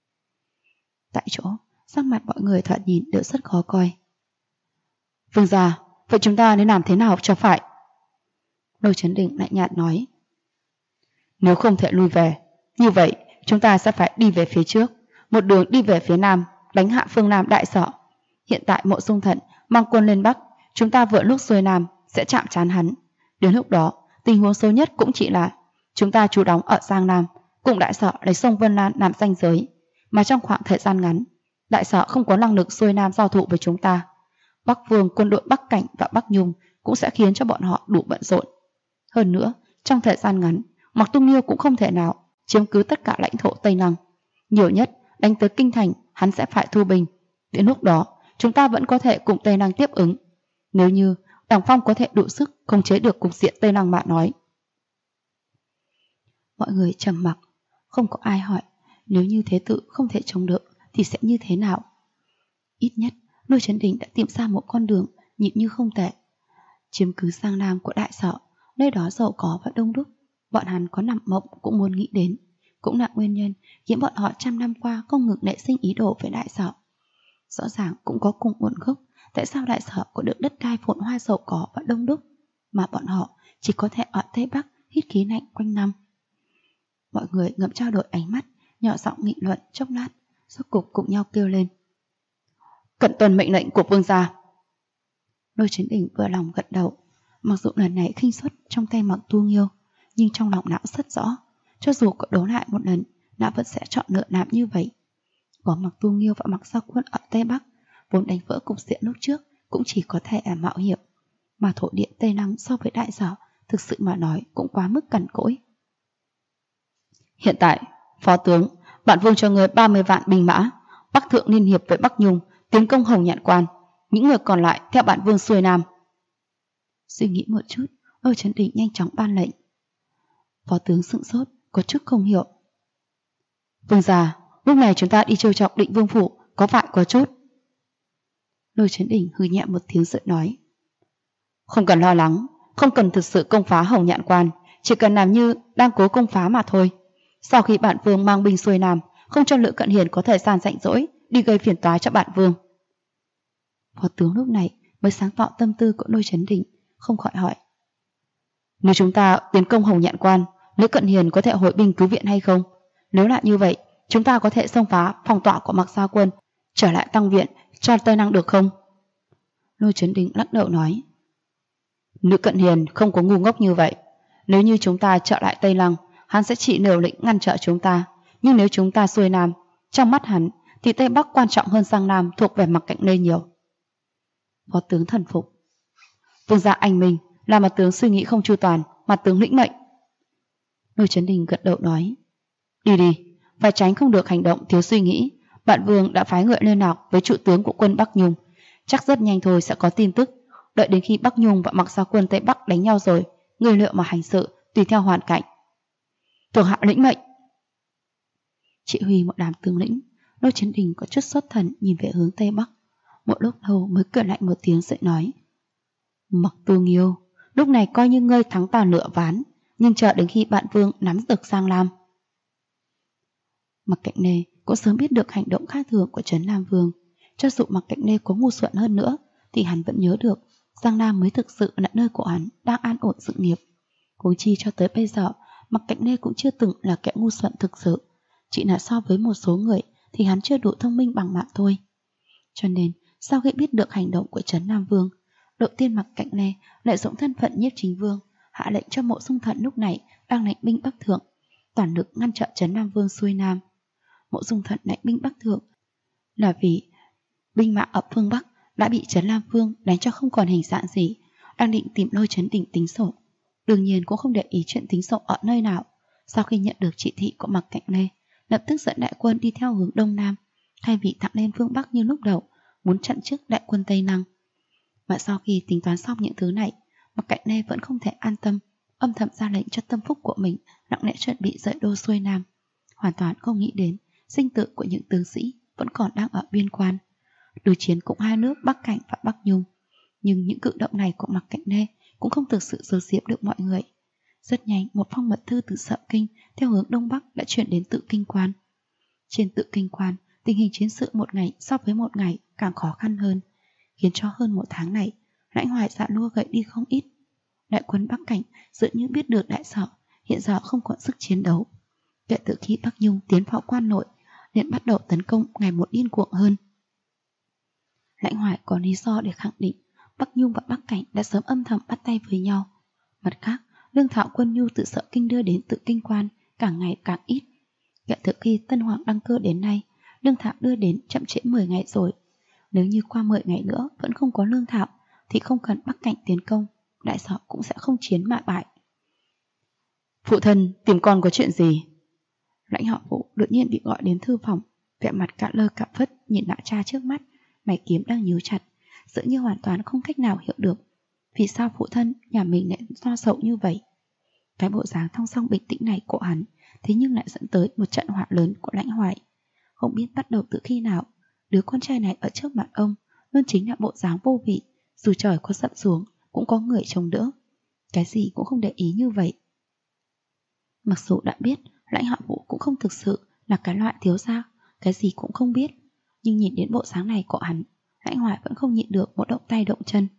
Tại chỗ, sắc mặt mọi người thoạt nhìn đều rất khó coi. Vương gia, vậy chúng ta nên làm thế nào cho phải? Lôi Chấn Đình lạnh nhạt nói: Nếu không thể lui về, như vậy chúng ta sẽ phải đi về phía trước, một đường đi về phía nam, đánh hạ phương Nam Đại Sợ. Hiện tại Mộ Dung Thận mang quân lên Bắc, chúng ta vừa lúc xuôi nam sẽ chạm trán hắn. Đến lúc đó, tình huống xấu nhất cũng chỉ là chúng ta trú đóng ở Giang Nam, cùng Đại Sợ lấy sông Vân Lan làm ranh giới, mà trong khoảng thời gian ngắn, Đại Sợ không có năng lực xuôi nam giao thủ với chúng ta. Bắc Vương, quân đội Bắc Cảnh và Bắc Nhung cũng sẽ khiến cho bọn họ đủ bận rộn. Hơn nữa, trong thời gian ngắn, Mặc Tu Nghiêu cũng không thể nào chiếm cứ tất cả lãnh thổ Tây Lăng. Nhiều nhất, đánh tới Kinh Thành, hắn sẽ phải thu binh. Đến lúc đó, chúng ta vẫn có thể cùng Tây Lăng tiếp ứng. Nếu như Đằng Phong có thể đủ sức khống chế được cục diện Tây Lăng mà nói. Mọi người trầm mặc, không có ai hỏi nếu như thế tử không thể chống đỡ thì sẽ như thế nào. Ít nhất, Lôi Chấn Đình đã tìm ra một con đường nhìn như không tệ. Chiếm cứ Giang Nam của Đại Sợ, nơi đó giàu có và đông đúc, bọn hắn có nằm mộng cũng muốn nghĩ đến, cũng là nguyên nhân khiến bọn họ 100 năm qua không ngừng nảy sinh ý đồ với Đại Sợ. Rõ ràng cũng có cùng nguồn gốc, tại sao Đại Sợ có được đất đai phồn hoa giàu có và đông đúc, mà bọn họ chỉ có thể ở Tây Bắc hít khí lạnh quanh năm. Mọi người ngậm trao đổi ánh mắt, nhỏ giọng nghị luận chốc lát, rốt cục cùng nhau kêu lên: Cận tuân mệnh lệnh của vương gia. Lôi Chấn Đình vừa lòng gật đầu. Mặc dù lần này khinh suất trong tay Mặc Tu Nghiêu, nhưng trong lòng não rất rõ, cho dù có đấu lại một lần, não vẫn sẽ chọn lựa làm như vậy. Có Mặc Tu Nghiêu và Mặc Gia Quân ở Tây Bắc, vốn đánh vỡ cục diện lúc trước cũng chỉ có thể mạo hiểm, mà thổ địa Tây Lăng so với Đại Sở thực sự mà nói cũng quá mức cằn cỗi. Hiện tại, phó tướng, bản vương cho người 30 vạn binh mã, Bắc thượng liên hiệp với Bắc Nhung, tiến công Hồng Nhạn Quan, những người còn lại theo bản vương xuôi nam. Suy nghĩ một chút, Lôi Chấn Đình nhanh chóng ban lệnh. Phó tướng sững sốt, có chút không hiểu. Vương gia, lúc này chúng ta đi trêu chọc Định Vương phủ, có phải có chút? Lôi Chấn Đình hừ nhẹ một tiếng rồi nói. Không cần lo lắng, không cần thực sự công phá Hồng Nhạn Quan, chỉ cần làm như đang cố công phá mà thôi. Sau khi bản vương mang binh xuôi nam, không cho Lữ Cận Hiền có thời gian rảnh rỗi đi gây phiền toái cho bản vương. Phó tướng lúc này mới sáng tỏ tâm tư của Lôi Chấn Đình, không khỏi hỏi. Nếu chúng ta tiến công Hồng Nhạn Quan, Lữ Cận Hiền có thể hồi binh cứu viện hay không? Nếu lại như vậy, chúng ta có thể xông phá phòng tọa của Mạc Gia Quân, trở lại tăng viện cho Tây Lăng được không? Lôi Chấn Đình lắc đầu nói. Lữ Cận Hiền không có ngu ngốc như vậy. Nếu như chúng ta trở lại Tây Lăng, hắn sẽ chỉ liều lĩnh ngăn trở chúng ta. Nhưng nếu chúng ta xuôi nam, trong mắt hắn thì Tây Bắc quan trọng hơn Giang Nam, thuộc về Mạc Cạnh Lê nhiều. Phó tướng thần phục. Vương gia anh minh là mặt tướng suy nghĩ không chu toàn, mặt tướng lĩnh mệnh. Lôi Chấn Đình gật đầu nói. Đi đi, phải tránh không được hành động thiếu suy nghĩ. Bản vương đã phái người liên lạc với trụ tướng của quân Bắc Nhung, chắc rất nhanh thôi sẽ có tin tức. Đợi đến khi Bắc Nhung và Mạc Gia Quân Tây Bắc đánh nhau rồi, người liệu mà hành sự tùy theo hoàn cảnh. Thuộc hạ lĩnh mệnh. Chỉ huy một đám tướng lĩnh. Lôi Chấn Đình có chút xuất thần nhìn về hướng Tây Bắc, một lúc lâu mới cười lạnh một tiếng rồi nói. Mặc Tu Nghiêu, lúc này coi như ngươi thắng ta nửa ván, nhưng chờ đến khi bạn vương nắm được Giang Lam. Mạc Cạnh Lê cũng sớm biết được hành động khác thường của Trấn Nam Vương. Cho dù Mạc Cạnh Lê có ngu xuẩn hơn nữa thì hắn vẫn nhớ được Giang Nam mới thực sự là nơi của hắn đang an ổn sự nghiệp. Huống chi cho tới bây giờ Mạc Cạnh Lê cũng chưa từng là kẻ ngu xuẩn thực sự, chỉ là so với một số người thì hắn chưa đủ thông minh bằng mạng thôi. Cho nên sau khi biết được hành động của Trấn Nam Vương, đầu tiên Mạc Cạnh Lê lợi dụng thân phận Nhiếp Chính Vương, hạ lệnh cho Mộ Dung Thận lúc này đang lãnh binh Bắc Thượng, toàn lực ngăn chặn Trấn Nam Vương xuôi nam. Mộ Dung Thận lãnh binh Bắc Thượng là vì binh mã ở phương Bắc đã bị Trấn Nam Vương đánh cho không còn hình dạng gì, đang định tìm Lôi Chấn Đình tính sổ. Đương nhiên cũng không để ý chuyện tính sổ ở nơi nào. Sau khi nhận được chỉ thị của Mạc Cạnh Lê, lập tức dẫn đại quân đi theo hướng Đông Nam, thay vì thẳng lên phương Bắc như lúc đầu, muốn chặn trước đại quân Tây Lăng. Mà sau khi tính toán xong những thứ này, Mạc Cạnh Lê vẫn không thể an tâm, âm thầm ra lệnh cho tâm phúc của mình lặng lẽ chuẩn bị dời đô xuôi nam, hoàn toàn không nghĩ đến sinh tử của những tướng sĩ vẫn còn đang ở biên quan, đối chiến cùng hai nước Bắc Cảnh và Bắc Nhung. Nhưng những cử động này của Mạc Cạnh Lê cũng không thực sự giấu giếm được mọi người. Rất nhanh một phong mật thư từ Sợ Kinh theo hướng Đông Bắc đã chuyển đến Tự Kinh Quan. Trên Tự Kinh Quan, tình hình chiến sự một ngày so với một ngày càng khó khăn hơn, khiến cho hơn một tháng này Lãnh Hoài dạ lua gậy đi không ít. Đại quân Bắc Cảnh dường như biết được đại sở hiện giờ không còn sức chiến đấu. Kể từ khi Bắc Nhung tiến vào quan nội, liền bắt đầu tấn công ngày một điên cuồng hơn. Lãnh Hoài có lý do để khẳng định Bắc Nhung và Bắc Cảnh đã sớm âm thầm bắt tay với nhau. Mặt khác, lương thảo quân nhu từ Sợ Kinh đưa đến Tự Kinh Quan càng ngày càng ít. Kể từ khi Tân Hoàng đăng cơ đến nay, lương thảo đưa đến chậm trễ 10 ngày rồi. Nếu như qua 10 ngày nữa vẫn không có lương thảo thì không cần Bắc Cảnh tiến công, đại sở cũng sẽ không chiến mà bại. Phụ thân tìm con có chuyện gì? Lãnh họ Vũ đột nhiên bị gọi đến thư phòng, vẻ mặt cả lơ cả phất nhìn lại cha trước mắt, mày kiếm đang nhíu chặt, dường như hoàn toàn không cách nào hiểu được vì sao phụ thân nhà mình lại lo sầu như vậy. Cái bộ dáng thong song bình tĩnh này của hắn thế nhưng lại dẫn tới một trận họa lớn của Lãnh Hoài. Không biết bắt đầu từ khi nào, đứa con trai này ở trước mặt ông luôn chính là bộ dáng vô vị, dù trời có sập xuống cũng có người chống đỡ, cái gì cũng không để ý như vậy. Mặc dù đã biết Lãnh Họ Vũ cũng không thực sự là cái loại thiếu gia cái gì cũng không biết, nhưng nhìn đến bộ dáng này của hắn, Lãnh Hoài vẫn không nhịn được một động tay động chân.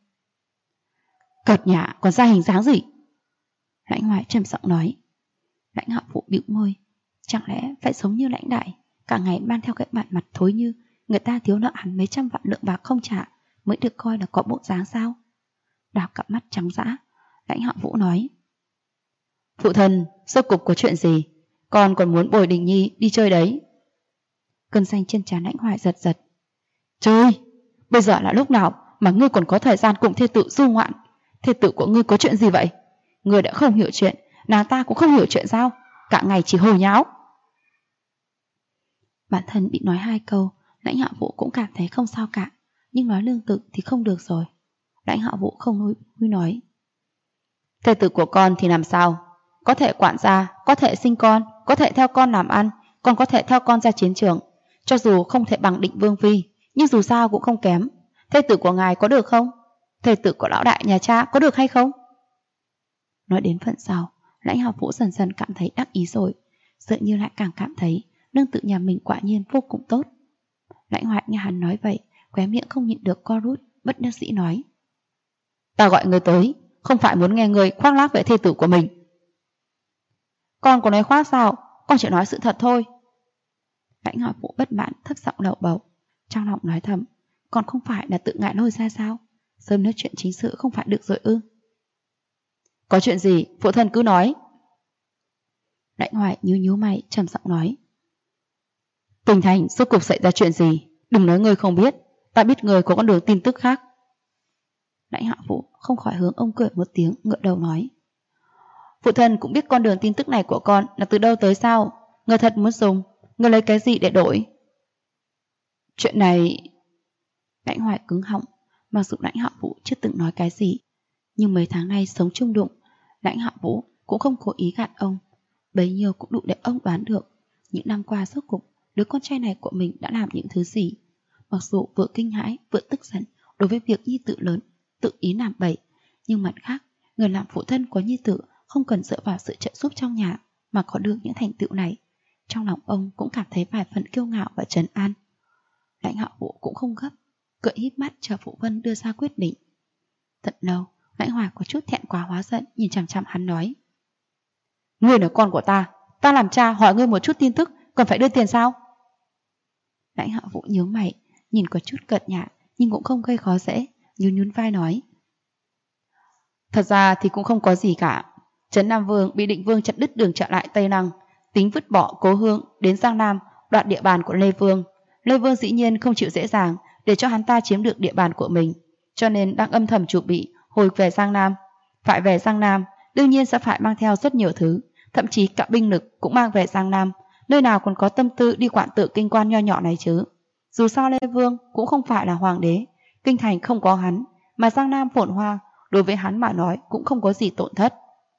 Cợt nhả còn ra hình dáng gì? Lãnh Hoài trầm giọng nói. Lãnh Họ Vũ bĩu môi, chẳng lẽ phải giống như Lãnh Đại, cả ngày mang theo cái bản mặt thối như người ta thiếu nợ hắn mấy trăm vạn lượng bạc không trả mới được coi là có bộ dáng sao? Đào cặp mắt trắng dã, Lãnh Họ Vũ nói. Phụ thân, rốt cục có chuyện gì? Con còn muốn bồi Đình Nhi đi chơi đấy. Cơn xanh trên trán Lãnh Hoài giật giật. Chơi? Bây giờ là lúc nào mà ngươi còn có thời gian cùng thê tử du ngoạn? Thê tử của ngươi có chuyện gì vậy? Người đã không hiểu chuyện, nàng ta cũng không hiểu chuyện sao? Cả ngày chỉ hồ nháo. Bản thân bị nói 2 câu, Lãnh Hạ Vũ cũng cảm thấy không sao cả, nhưng nói lương tự thì không được rồi. Lãnh Hạ Vũ không vui nói. Thê tử của con thì làm sao? Có thể quản gia, có thể sinh con, có thể theo con làm ăn, còn có thể theo con ra chiến trường. Cho dù không thể bằng Định Vương phi, nhưng dù sao cũng không kém. Thê tử của ngài có được không? Thê tử của lão đại nhà cha có được hay không? Nói đến phần sau, Lãnh Hạ Vũ dần dần cảm thấy đắc ý rồi, dường như lại càng cảm thấy nương tự nhà mình quả nhiên vô cùng tốt. Lãnh Hoại nghe hắn nói vậy, khóe miệng không nhịn được co rút, bất đắc dĩ nói. Ta gọi người tới, không phải muốn nghe người khoác lác về thê tử của mình. Con có nói khoác sao? Con chỉ nói sự thật thôi. Lãnh Hạ Vũ bất mãn thấp giọng lầu bầu, trong lòng nói thầm, còn không phải là tự ngại lôi ra sao? Sớm nói chuyện chính sự không phải được rồi ư? Có chuyện gì, phụ thân cứ nói. Lãnh Hoại nhíu mày trầm giọng nói. Kinh thành rốt cuộc xảy ra chuyện gì? Đừng nói ngươi không biết, ta biết ngươi có con đường tin tức khác. Lãnh Hạ Vũ không khỏi hướng ông cười một tiếng, ngượng đầu nói. Phụ thân cũng biết con đường tin tức này của con là từ đâu tới sao? Ngươi thật muốn dùng, ngươi lấy cái gì để đổi? Chuyện này... Lãnh Hoại cứng họng, mặc dù Lãnh Hạ Vũ chưa từng nói cái gì, nhưng mấy tháng nay sống chung đụng, Lãnh Hạ Vũ cũng không cố ý gạt ông. Bấy nhiêu cũng đủ để ông đoán được những năm qua rốt cuộc đứa con trai này của mình đã làm những thứ gì. Mặc dù vừa kinh hãi vừa tức giận đối với việc nhi tử lớn tự ý làm bậy, nhưng mặt khác, người làm phụ thân của nhi tử không cần dựa vào sự trợ giúp trong nhà mà có được những thành tựu này. Trong lòng ông cũng cảm thấy vài phần kiêu ngạo và trấn an. Lãnh Hạ Vũ cũng không gấp, cười híp mắt chờ phụ Vân đưa ra quyết định. Thật lâu, Lãnh Hoài có chút thẹn quá hóa giận, nhìn chằm chằm hắn nói. Ngươi là con của ta làm cha hỏi ngươi một chút tin tức, còn phải đưa tiền sao? Lãnh Hạ Vũ nhướng mày, nhìn có chút cợt nhả, nhưng cũng không gây khó dễ, nhún vai nói. Thật ra thì cũng không có gì cả. Trấn Nam Vương bị Định Vương chặt đứt đường trở lại Tây Lăng, tính vứt bỏ Cố Hương đến Giang Nam, đoạt địa bàn của Lê Vương. Lê Vương dĩ nhiên không chịu dễ dàng để cho hắn ta chiếm được địa bàn của mình, cho nên đang âm thầm chuẩn bị hồi về Giang Nam. Phải về Giang Nam, đương nhiên sẽ phải mang theo rất nhiều thứ, thậm chí cả binh lực cũng mang về Giang Nam, nơi nào còn có tâm tư đi quản tự kinh quan nho nhỏ này chứ. Dù sao Lê Vương cũng không phải là hoàng đế, kinh thành không có hắn, mà Giang Nam phồn hoa, đối với hắn mà nói cũng không có gì tổn thất.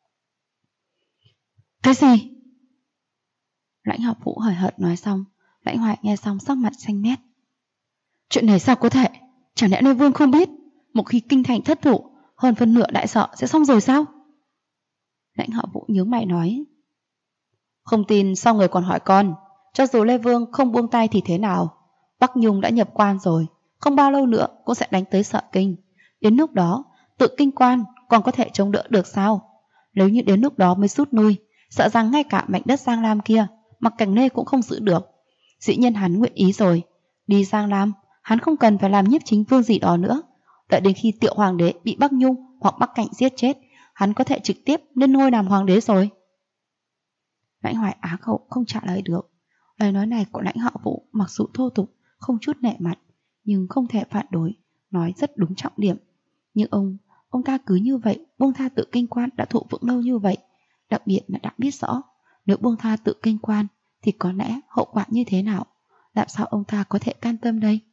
Cái gì? Lãnh Hạ Vũ hời hợt nói xong, Lãnh Hoài nghe xong sắc mặt xanh mét. Chuyện này sao có thể? Chẳng lẽ Lê Vương không biết, một khi kinh thành thất thủ, hơn phân nửa đại sợ sẽ xong rồi sao? Lãnh Hạ Vũ nhướng mày nói. Không tin sao người còn hỏi con? Cho dù Lê Vương không buông tay thì thế nào? Bắc Nhung đã nhập quan rồi, không bao lâu nữa cũng sẽ đánh tới Sợ Kinh. Đến lúc đó, tự kinh quan còn có thể chống đỡ được sao? Nếu như đến lúc đó mới rút lui, sợ rằng ngay cả mảnh đất Giang Lam kia, Mặc Cảnh Lê cũng không giữ được. Dĩ nhiên hắn nguyện ý rồi. Đi Giang Lam, hắn không cần phải làm nhiếp chính vương gì đó nữa. Đợi đến khi Tiệu Hoàng đế bị Bắc Nhung hoặc Bắc Cảnh giết chết, hắn có thể trực tiếp lên ngôi làm hoàng đế rồi. Lãnh Hoài á khẩu không trả lời được. Lời nói này của Lãnh Hạ Vũ mặc dù thô tục, không chút nể mặt, nhưng không thể phản đối, nói rất đúng trọng điểm. Nhưng ông ta cứ như vậy buông tha tự kinh quan đã thụ vững lâu như vậy, đặc biệt là đã biết rõ nếu buông tha tự kinh quan thì có lẽ hậu quả như thế nào, làm sao ông ta có thể can tâm đây?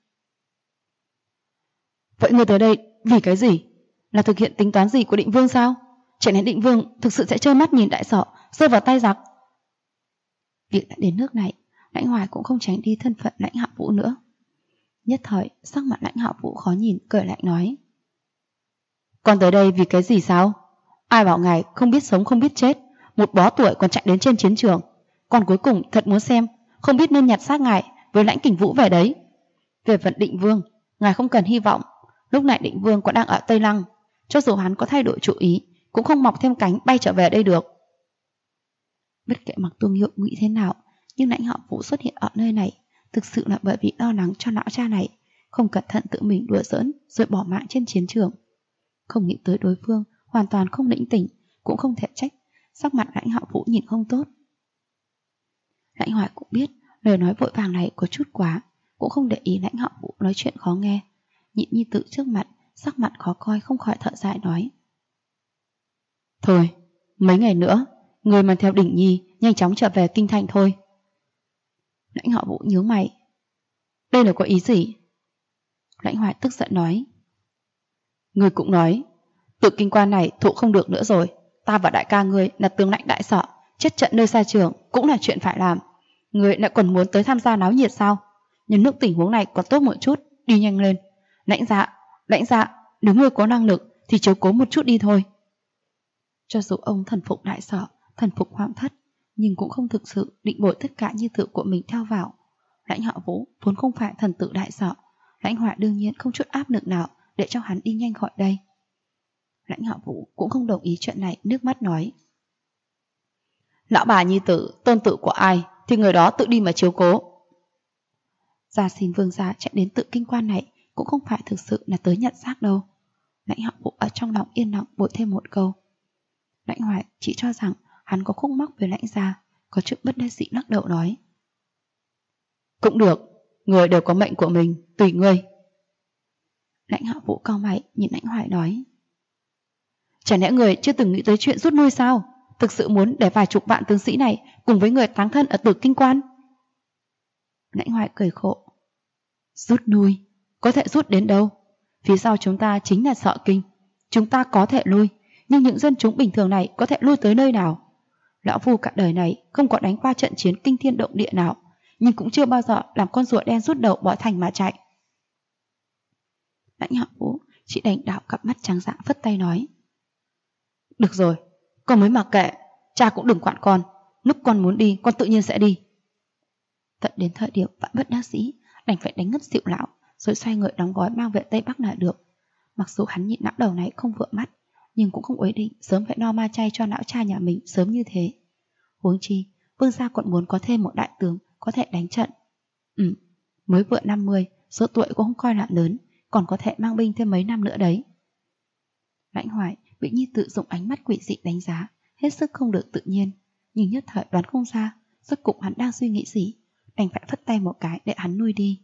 Vậy người tới đây vì cái gì? Là thực hiện tính toán gì của Định Vương sao? Chẳng lẽ Định Vương thực sự sẽ trơ mắt nhìn đại sở rơi vào tay giặc? Việc đã đến nước này, Lãnh Hoài cũng không tránh đi thân phận Lãnh Hạ Vũ nữa. Nhất thời sắc mặt Lãnh Hạ Vũ khó nhìn, cười lại nói. Con tới đây vì cái gì sao? Ai bảo ngài không biết sống không biết chết, một bó tuổi còn chạy đến trên chiến trường. Còn cuối cùng thật muốn xem, không biết nên nhặt xác ngài với Lãnh Kình Vũ về đấy. Về vận Định Vương, ngài không cần hy vọng. Lúc này Định Vương còn đang ở Tây Lăng, cho dù hắn có thay đổi chủ ý, cũng không mọc thêm cánh bay trở về đây được. Bất kể Mặc Tuông Nhượng nghĩ thế nào, nhưng Lãnh Hạ Vũ xuất hiện ở nơi này thực sự là bởi vì lo lắng cho lão cha này, không cẩn thận tự mình đùa giỡn rồi bỏ mạng trên chiến trường. Không nghĩ tới đối phương hoàn toàn không lĩnh tỉnh, cũng không thể trách, sắc mặt Lãnh Hạ Vũ nhìn không tốt. Lãnh Hoài cũng biết lời nói vội vàng này có chút quá, cũng không để ý Lãnh Hạ Vũ nói chuyện khó nghe, nhịn nhi tự trước mặt, sắc mặt khó coi không khỏi thở dài nói. Thôi, Mấy ngày nữa, người mang theo Đỉnh Nhi nhanh chóng trở về kinh thành thôi. Lãnh Họ Vũ nhướng mày. Đây là có ý gì? Lãnh Hoài tức giận nói. Người cũng nói, Tự Kinh Quan này thụ không được nữa rồi. Ta và đại ca ngươi là tướng lãnh đại sở, chết trận nơi xa trường cũng là chuyện phải làm. Người lại còn muốn tới tham gia náo nhiệt sao? Nhưng nước tình huống này còn tốt một chút, đi nhanh lên. Lãnh dạ, nếu ngươi có năng lực thì chiếu cố một chút đi thôi. Cho dù ông thần phục đại sở, thần phục Hoàng thất, nhưng cũng không thực sự định bội tất cả nhi tử của mình theo vào. Lãnh Họ Vũ vốn không phải thần tử đại sở, Lãnh Hoài đương nhiên không chút áp lực nào để cho hắn đi nhanh khỏi đây. Lãnh Họ Vũ cũng không đồng ý chuyện này, nước mắt nói. Lão bà nhi tử, tôn tử của ai thì người đó tự đi mà chiếu cố. Gia xin vương gia chạy đến Tự Kinh Quan này cũng không phải thực sự là tới nhận xác đâu. Lãnh Họ Vũ ở trong lòng yên lặng bội thêm một câu. Lãnh Hoài chỉ cho rằng hắn có khúc mắc với Lãnh gia, có chút bất đắc dĩ lắc đầu nói. Cũng được, người đều có mệnh của mình, tùy ngươi. Lãnh Họ Vũ cau mày nhìn Lãnh Hoài nói. Chả lẽ người chưa từng nghĩ tới chuyện rút lui sao? Thực sự muốn để vài chục vạn tướng sĩ này cùng với người táng thân ở Tử Kinh Quan? Lãnh Hoài cười khổ. Rút lui? Có thể rút đến đâu? Phía sau chúng ta chính là Sợ Kinh. Chúng ta có thể lui, nhưng những dân chúng bình thường này có thể lui tới nơi nào? Lão Phu cả đời này không có đánh qua trận chiến kinh thiên động địa nào, nhưng cũng chưa bao giờ làm con rùa đen rút đầu bỏ thành mà chạy. Lãnh Họ Vũ chỉ đành đảo cặp mắt trắng dã phất tay nói. Được rồi, con mới mặc kệ, cha cũng đừng quản con. Lúc con muốn đi, con tự nhiên sẽ đi. Tận đến thời điểm vạn bất đắc dĩ, đành phải đánh ngất xỉu lão, rồi xoay người đóng gói mang về Tây Bắc là được. Mặc dù hắn nhịn lão đầu này không vừa mắt, nhưng cũng không ý định sớm phải no ma chay cho lão cha nhà mình sớm như thế. Huống chi, vương gia còn muốn có thêm một đại tướng có thể đánh trận. Mới vừa 50, số tuổi cũng không coi là lớn, còn có thể mang binh thêm mấy năm nữa đấy. Lãnh Hoài bị nhi tự dùng ánh mắt quỷ dị đánh giá, hết sức không được tự nhiên, nhưng nhất thời đoán không ra rốt cục hắn đang suy nghĩ gì, đành phải phất tay một cái để hắn nuôi đi.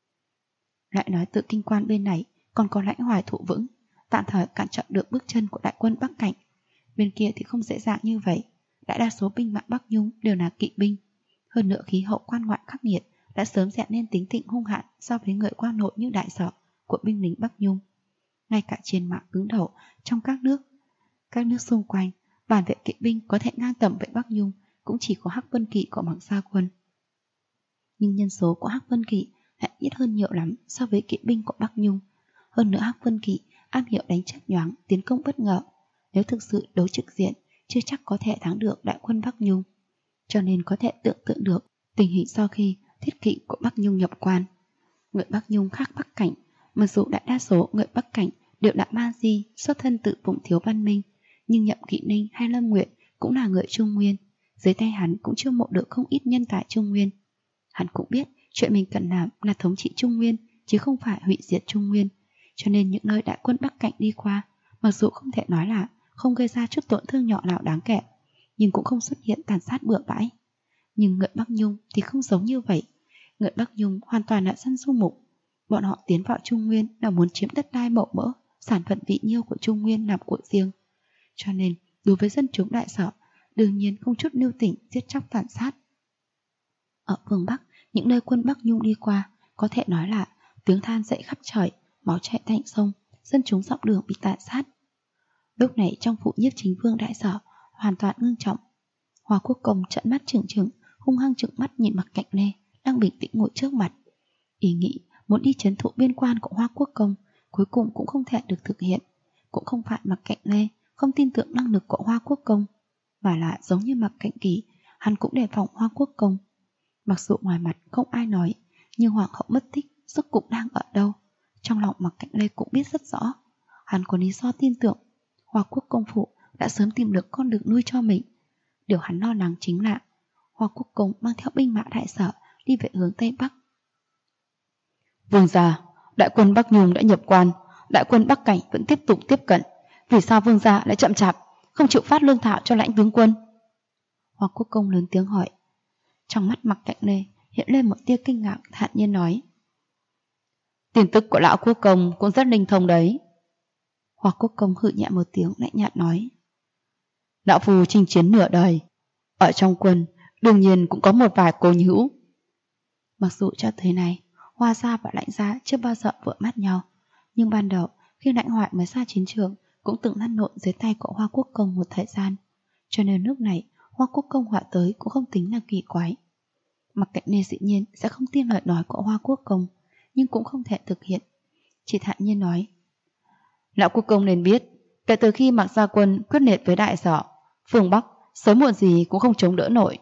Lại nói Tự Kinh Quan bên này còn có Lãnh Hoài thủ vững, tạm thời cản trở được bước chân của đại quân Bắc Cảnh. Bên kia thì không dễ dàng như vậy, đại đa số binh mã Bắc Nhung đều là kỵ binh, hơn nữa khí hậu quan ngoại khắc nghiệt đã sớm dẹn nên tính tình hung hãn so với người quan nội như đại sở của binh lính Bắc Nhung. Ngay cả trên mạng cứng đầu trong các nước xung quanh, bản vệ kỵ binh có thể ngang tầm với Bắc Nhung cũng chỉ có Hắc Vân Kỵ của Mạc Gia Quân. Nhưng nhân số của Hắc Vân Kỵ lại ít hơn nhiều lắm so với kỵ binh của Bắc Nhung. Hơn nữa Hắc Vân Kỵ am hiểu đánh chớp nhoáng, tiến công bất ngờ, nếu thực sự đấu trực diện chưa chắc có thể thắng được đại quân Bắc Nhung. Cho nên có thể tưởng tượng được tình hình sau khi thiết kỵ của Bắc Nhung nhập quan. Người Bắc Nhung khác Bắc Cảnh, mặc dù đại đa số người Bắc Cảnh đều là ma di xuất thân từ vùng thiếu văn minh, nhưng Nhậm Kỵ Ninh hay Lâm Nguyệt cũng là người Trung Nguyên, dưới tay hắn cũng chiêu mộ được không ít nhân tài Trung Nguyên. Hắn cũng biết chuyện mình cần làm là thống trị Trung Nguyên chứ không phải hủy diệt Trung Nguyên, cho nên những nơi đại quân Bắc Cảnh đi qua, mặc dù không thể nói là không gây ra chút tổn thương nhỏ nào đáng kể, nhưng cũng không xuất hiện tàn sát bừa bãi. Nhưng người Bắc Nhung thì không giống như vậy. Người Bắc Nhung hoàn toàn là dân du mục. Bọn họ tiến vào Trung Nguyên là muốn chiếm đất đai mậu mỡ, sản vật vị nhiêu của Trung Nguyên làm của riêng. Cho nên đối với dân chúng đại sở, đương nhiên không chút lưu tình giết chóc tàn sát. Ở phương Bắc, những nơi quân Bắc Nhung đi qua, có thể nói là tiếng than dậy khắp trời, máu chảy thành sông, dân chúng dọc đường bị tàn sát. Lúc này trong phủ Nhiếp Chính Vương đại sở hoàn toàn ngưng trọng. Hoa Quốc Công trợn mắt trừng trừng, hung hăng trừng mắt nhìn Mạc Cạnh Lê đang bình tĩnh ngồi trước mặt. Ý nghĩ muốn đi trấn thủ biên quan của Hoa Quốc Công cuối cùng cũng không thể được thực hiện. Cũng không phải Mạc Cạnh Lê không tin tưởng năng lực của Hoa Quốc Công, mà là giống như Mạc Cạnh Kỳ, hắn cũng đề phòng Hoa Quốc Công. Mặc dù ngoài mặt không ai nói, nhưng hoàng hậu mất tích rốt cuộc đang ở đâu, trong lòng Mạc Cạnh Lê cũng biết rất rõ. Hắn có lý do tin tưởng Hoa Quốc Công phủ đã sớm tìm được con đường nuôi cho mình. Điều hắn lo lắng chính là Hoa Quốc Công mang theo binh mã đại sở đi về hướng Tây Bắc. Vương gia, đại quân Bắc Nhung đã nhập quan, đại quân Bắc Cảnh vẫn tiếp tục tiếp cận. Vì sao vương gia lại chậm chạp, không chịu phát lương thảo cho lãnh tướng quân? Hoa Quốc Công lớn tiếng hỏi. Trong mắt Mạc Cạnh Lê hiện lên một tia kinh ngạc, thản nhiên nói. Tin tức của lão Quốc Công cũng rất linh thông đấy. Hoa Quốc Công hự nhẹ một tiếng lạnh nhạt nói. Lão Phu chinh chiến nửa đời, ở trong quân đương nhiên cũng có một vài cố hữu. Mặc dù cho tới nay Hoa Gia và Lãnh Gia chưa bao giờ vợ mắt nhau, nhưng ban đầu khi Lãnh Hoại mới ra chiến trường cũng từng lăn lộn dưới tay của Hoa Quốc Công một thời gian, cho nên lúc này Hoa Quốc Công họa tới cũng không tính là kỳ quái. Mặc Cạnh Nê dĩ nhiên sẽ không tin lời nói của Hoa Quốc Công, nhưng cũng không thể thực hiện, chỉ thản nhiên nói: Lão Quốc Công nên biết, kể từ khi Mạc Gia Quân quyết liệt với Đại Sở, phương Bắc sớm muộn gì cũng không chống đỡ nổi.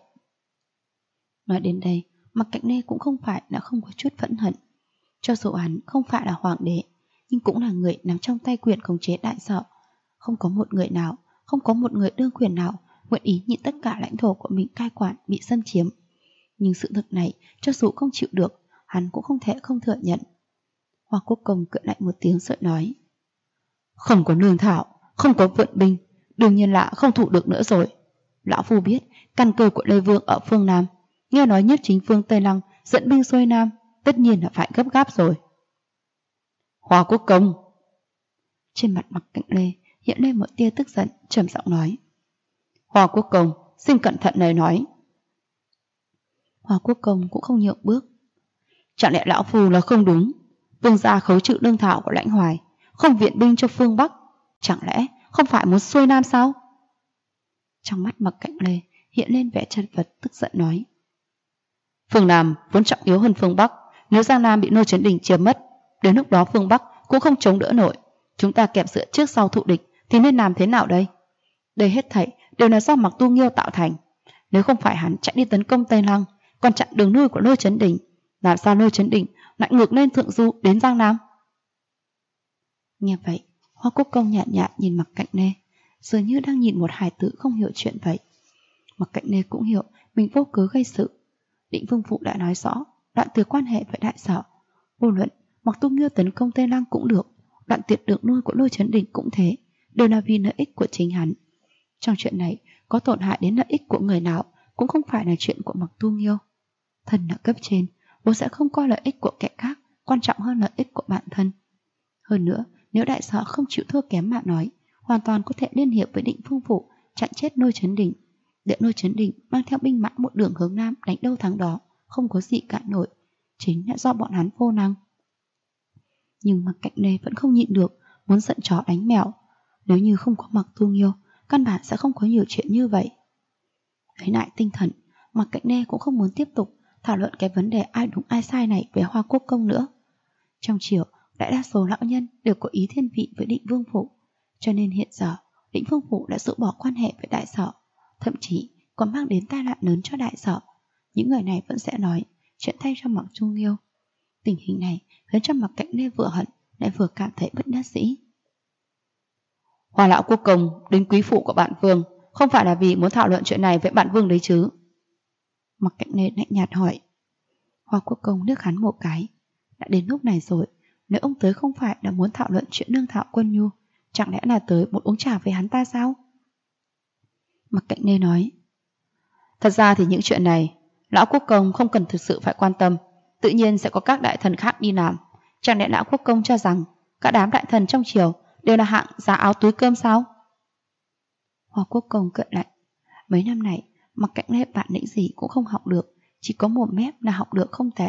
Nói đến đây, Mặc Cạnh Nê cũng không phải là không có chút phẫn hận. Cho dù hắn không phải là hoàng đế, nhưng cũng là người nắm trong tay quyền khống chế Đại Sở. Không có một người đương quyền nào nguyện ý nhìn tất cả lãnh thổ của mình cai quản bị xâm chiếm. Nhưng sự thực này, cho dù không chịu được, hắn cũng không thể không thừa nhận. Hoa Quốc Công cười lạnh một tiếng rồi nói: Không có lương thảo, không có vận binh, đương nhiên là không thủ được nữa rồi. Lão Phu biết căn cơ của Lê Vương ở phương Nam, nghe nói Nhiếp Chính Vương Tây Lăng dẫn binh xuôi Nam, tất nhiên là phải gấp gáp rồi. Hoa Quốc Công. Trên mặt Mặc Cạnh Lê hiện lên một tia tức giận, trầm giọng nói: Hoa Quốc Công, xin cẩn thận lời nói. Hoa Quốc Công cũng không nhượng bước. Chẳng lẽ Lão Phu là không đúng? Vương gia khấu trừ lương thảo của Lãnh Hoài, không viện binh cho phương Bắc, chẳng lẽ không phải muốn xuôi Nam sao? Trong mắt Mặc Cạnh Lê hiện lên vẻ chật vật, tức giận nói: Phương Nam vốn trọng yếu hơn phương Bắc, nếu Giang Nam bị Nô Chấn Đình chiếm mất, đến lúc đó phương Bắc cũng không chống đỡ nổi. Chúng ta kẹp giữa trước sau thụ địch thì nên làm thế nào đây? Đây hết thảy đều là do Mặc Tu Nghiêu tạo thành. Nếu không phải hắn chạy đi tấn công Tây Lăng, còn chặn đường lui của Nô Chấn Đình, làm sao Nô Chấn Đình lại ngược lên thượng du đến Giang Nam? Nghe vậy, Hoa Quốc Công nhạt nhạt nhìn Mặc Cạnh Nê, dường như đang nhìn một hài tử không hiểu chuyện vậy. Mặc Cạnh Nê cũng hiểu mình vô cớ gây sự. Định Vương Phụ đã nói rõ đoạn tuyệt quan hệ với Đại Sở, vô luận Mặc Tu Nghiêu tấn công Tây Lăng cũng được, đoạn tuyệt đường nuôi của Nô Chấn Đình cũng thế, đều là vì lợi ích của chính hắn. Trong chuyện này có tổn hại đến lợi ích của người nào cũng không phải là chuyện của Mặc Tu Nghiêu. Thân là cấp trên, bố sẽ không coi lợi ích của kẻ khác quan trọng hơn lợi ích của bản thân. Hơn nữa, nếu Đại Sở không chịu thua kém mà nói, hoàn toàn có thể liên hiệp với Định Vương Phụ chặn chết Nô Chấn Đình, để Nô Chấn Đình mang theo binh mã một đường hướng Nam đánh đâu thắng đó, không có gì cản nổi, chính là do bọn hắn vô năng. Nhưng Mặc Cạnh Nê vẫn không nhịn được, muốn giận chó đánh mèo. Nếu như không có Mặc Tu Nghiêu, căn bản sẽ không có nhiều chuyện như vậy. Lấy lại tinh thần, Mặc Cạnh Nê cũng không muốn tiếp tục thảo luận cái vấn đề ai đúng ai sai này với Hoa Quốc Công nữa. Trong triều, đại đa số lão nhân đều có ý thiên vị với Định Vương Phụ, cho nên hiện giờ Định Vương Phụ đã rũ bỏ quan hệ với Đại Sở, thậm chí còn mang đến tai nạn lớn cho Đại Sở. Những người này vẫn sẽ nói chuyện thay cho Mặc Tu Nghiêu. Tình hình này khiến cho Mặc Cạnh Nê vừa hận lại vừa cảm thấy bất đắc dĩ. Hoa Lão Quốc Công đến quý phụ của bạn Vương không phải là vì muốn thảo luận chuyện này với bạn Vương đấy chứ? Mặc Cạnh Nê lạnh nhạt hỏi. Hoa Quốc Công liếc hắn một cái. Đã đến lúc này rồi, nếu ông tới không phải là muốn thảo luận chuyện lương thảo quân nhu, chẳng lẽ là tới muốn uống trà với hắn ta sao? Mặc Cạnh Nê nói: Thật ra thì những chuyện này Lão Quốc Công không cần thực sự phải quan tâm, tự nhiên sẽ có các đại thần khác đi làm. Chẳng lẽ Lão Quốc Công cho rằng các đám đại thần trong triều đều là hạng giá áo túi cơm sao? Hoa Quốc Công cười lạnh. Mấy năm này Mặc Cạnh Nê bản lĩnh gì cũng không học được, chỉ có mồm mép là học được không tệ.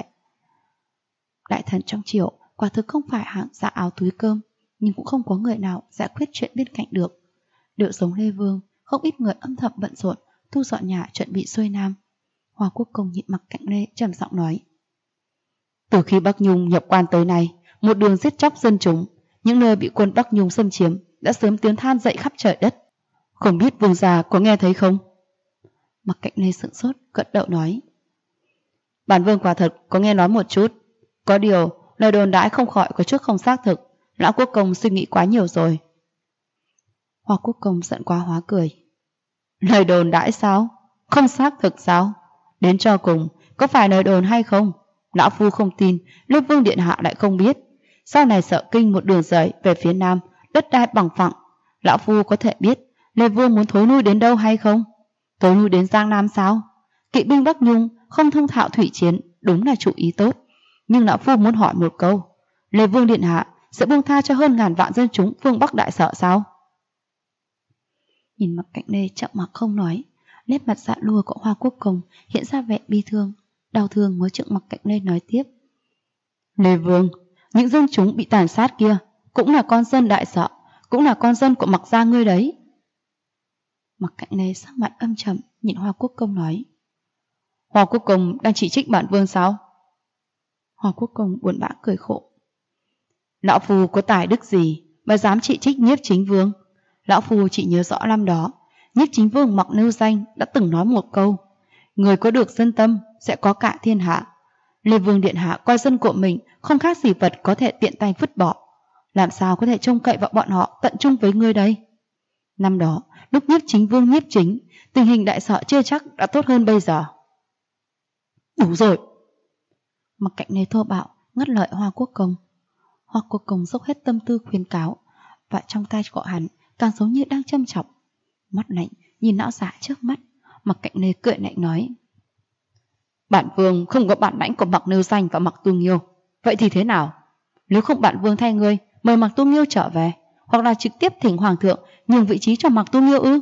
Đại thần trong triều quả thực không phải hạng giá áo túi cơm, nhưng cũng không có người nào giải quyết chuyện bên cạnh được. Điệu giống Lê Vương, không ít người âm thầm bận rộn thu dọn nhà chuẩn bị xuôi Nam. Hoa Quốc Công nhìn Mặc Cạnh Nê trầm giọng nói: Từ khi Bắc Nhung nhập quan tới nay, một đường giết chóc dân chúng, những nơi bị quân Bắc Nhung xâm chiếm đã sớm tiếng than dậy khắp trời đất. Không biết Vương gia có nghe thấy không? Mặc Cạnh Nê sững sốt, gật đầu nói: Bản Vương quả thật có nghe nói một chút. Có điều lời đồn đãi không khỏi có chút không xác thực. Lão Quốc Công suy nghĩ quá nhiều rồi. Hoa Quốc Công giận quá hóa cười. Lời đồn đãi sao? Không xác thực sao? Đến cho cùng có phải lời đồn hay không? Lão Phu không tin Lê Vương Điện Hạ lại không biết. Sau này Sở Kinh một đường rời về phía Nam, đất đai bằng phẳng, Lão Phu có thể biết Lê Vương muốn thối lui đến đâu hay không? Thối lui đến Giang Nam sao? Kỵ binh Bắc Nhung không thông thạo thủy chiến, đúng là chủ ý tốt. Nhưng Lão Phu muốn hỏi một câu, Lê Vương Điện Hạ sẽ buông tha cho hơn ngàn vạn dân chúng phương Bắc Đại Sở sao? Nhìn Mặc Cạnh Lê chậm mặc không nói, nét mặt dạ lùa của Hoa Quốc Công hiện ra vẻ bi thương, đau thương mới chừng Mặc Cạnh Lê nói tiếp. Lê Vương, những dân chúng bị tàn sát kia cũng là con dân Đại Sở, cũng là con dân của Mặc gia ngươi đấy. Mặc Cạnh Lê sắc mặt âm trầm nhìn Hoa Quốc Công nói. Hoa Quốc Công đang chỉ trích bản vương sao? Hoa Quốc Công buồn bã cười khổ. Lão phu có tài đức gì mà dám chỉ trích Nhiếp Chính Vương? Lão phu chỉ nhớ rõ năm đó Nhiếp Chính Vương Mặc Nưu Danh đã từng nói một câu: người có được dân tâm sẽ có cả thiên hạ. Lê Vương điện hạ coi dân của mình không khác gì vật có thể tiện tay vứt bỏ, làm sao có thể trông cậy vào bọn họ tận trung với ngươi đây? Năm đó lúc Nhiếp Chính Vương nhiếp chính, tình hình Đại Sở chưa chắc đã tốt hơn bây giờ. Đủ rồi. Mặc Cạnh Lê thô bạo ngắt lời Hoa Quốc Công. Hoa Quốc Công dốc hết tâm tư khuyên cáo, và trong tay của hắn càng giống như đang châm chọc. Mắt lạnh nhìn lão giả trước mắt, Mặc Cạnh Lê cười lạnh nói. Bản vương không có bản lãnh của Mặc Nưu Danh và Mặc Tu Nghiêu, vậy thì thế nào? Nếu không bản vương thay ngươi mời Mặc Tu Nghiêu trở về, hoặc là trực tiếp thỉnh hoàng thượng nhường vị trí cho Mặc Tu Nghiêu ư?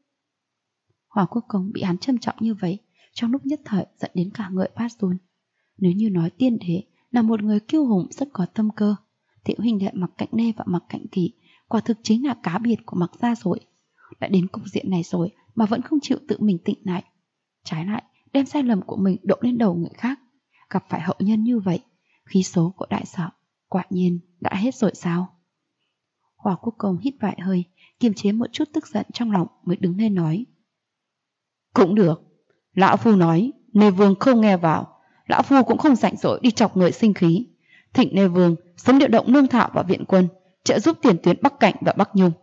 Hoa Quốc Công bị hắn châm trọng như vậy, trong lúc nhất thời dẫn đến cả người phát run. Nếu như nói tiên đế là một người kiêu hùng rất có tâm cơ, thì huynh đệ Mặc Cạnh Lê và Mặc Cạnh Kỳ quả thực chính là cá biệt của Mặc gia rồi. Đã đến cục diện này rồi mà vẫn không chịu tự mình tỉnh lại, trái lại đem sai lầm của mình đổ lên đầu người khác. Gặp phải hậu nhân như vậy, khí số của Đại Sở quả nhiên đã hết rồi sao? Hoa Quốc Công hít vài hơi, kiềm chế một chút tức giận trong lòng mới đứng lên nói. Cũng được, lão phu nói Lê Vương không nghe vào, lão phu cũng không rảnh rỗi đi chọc người sinh khí. Thỉnh Lê Vương sớm điều động lương thảo và viện quân, trợ giúp tiền tuyến Bắc Cảnh và Bắc Nhung.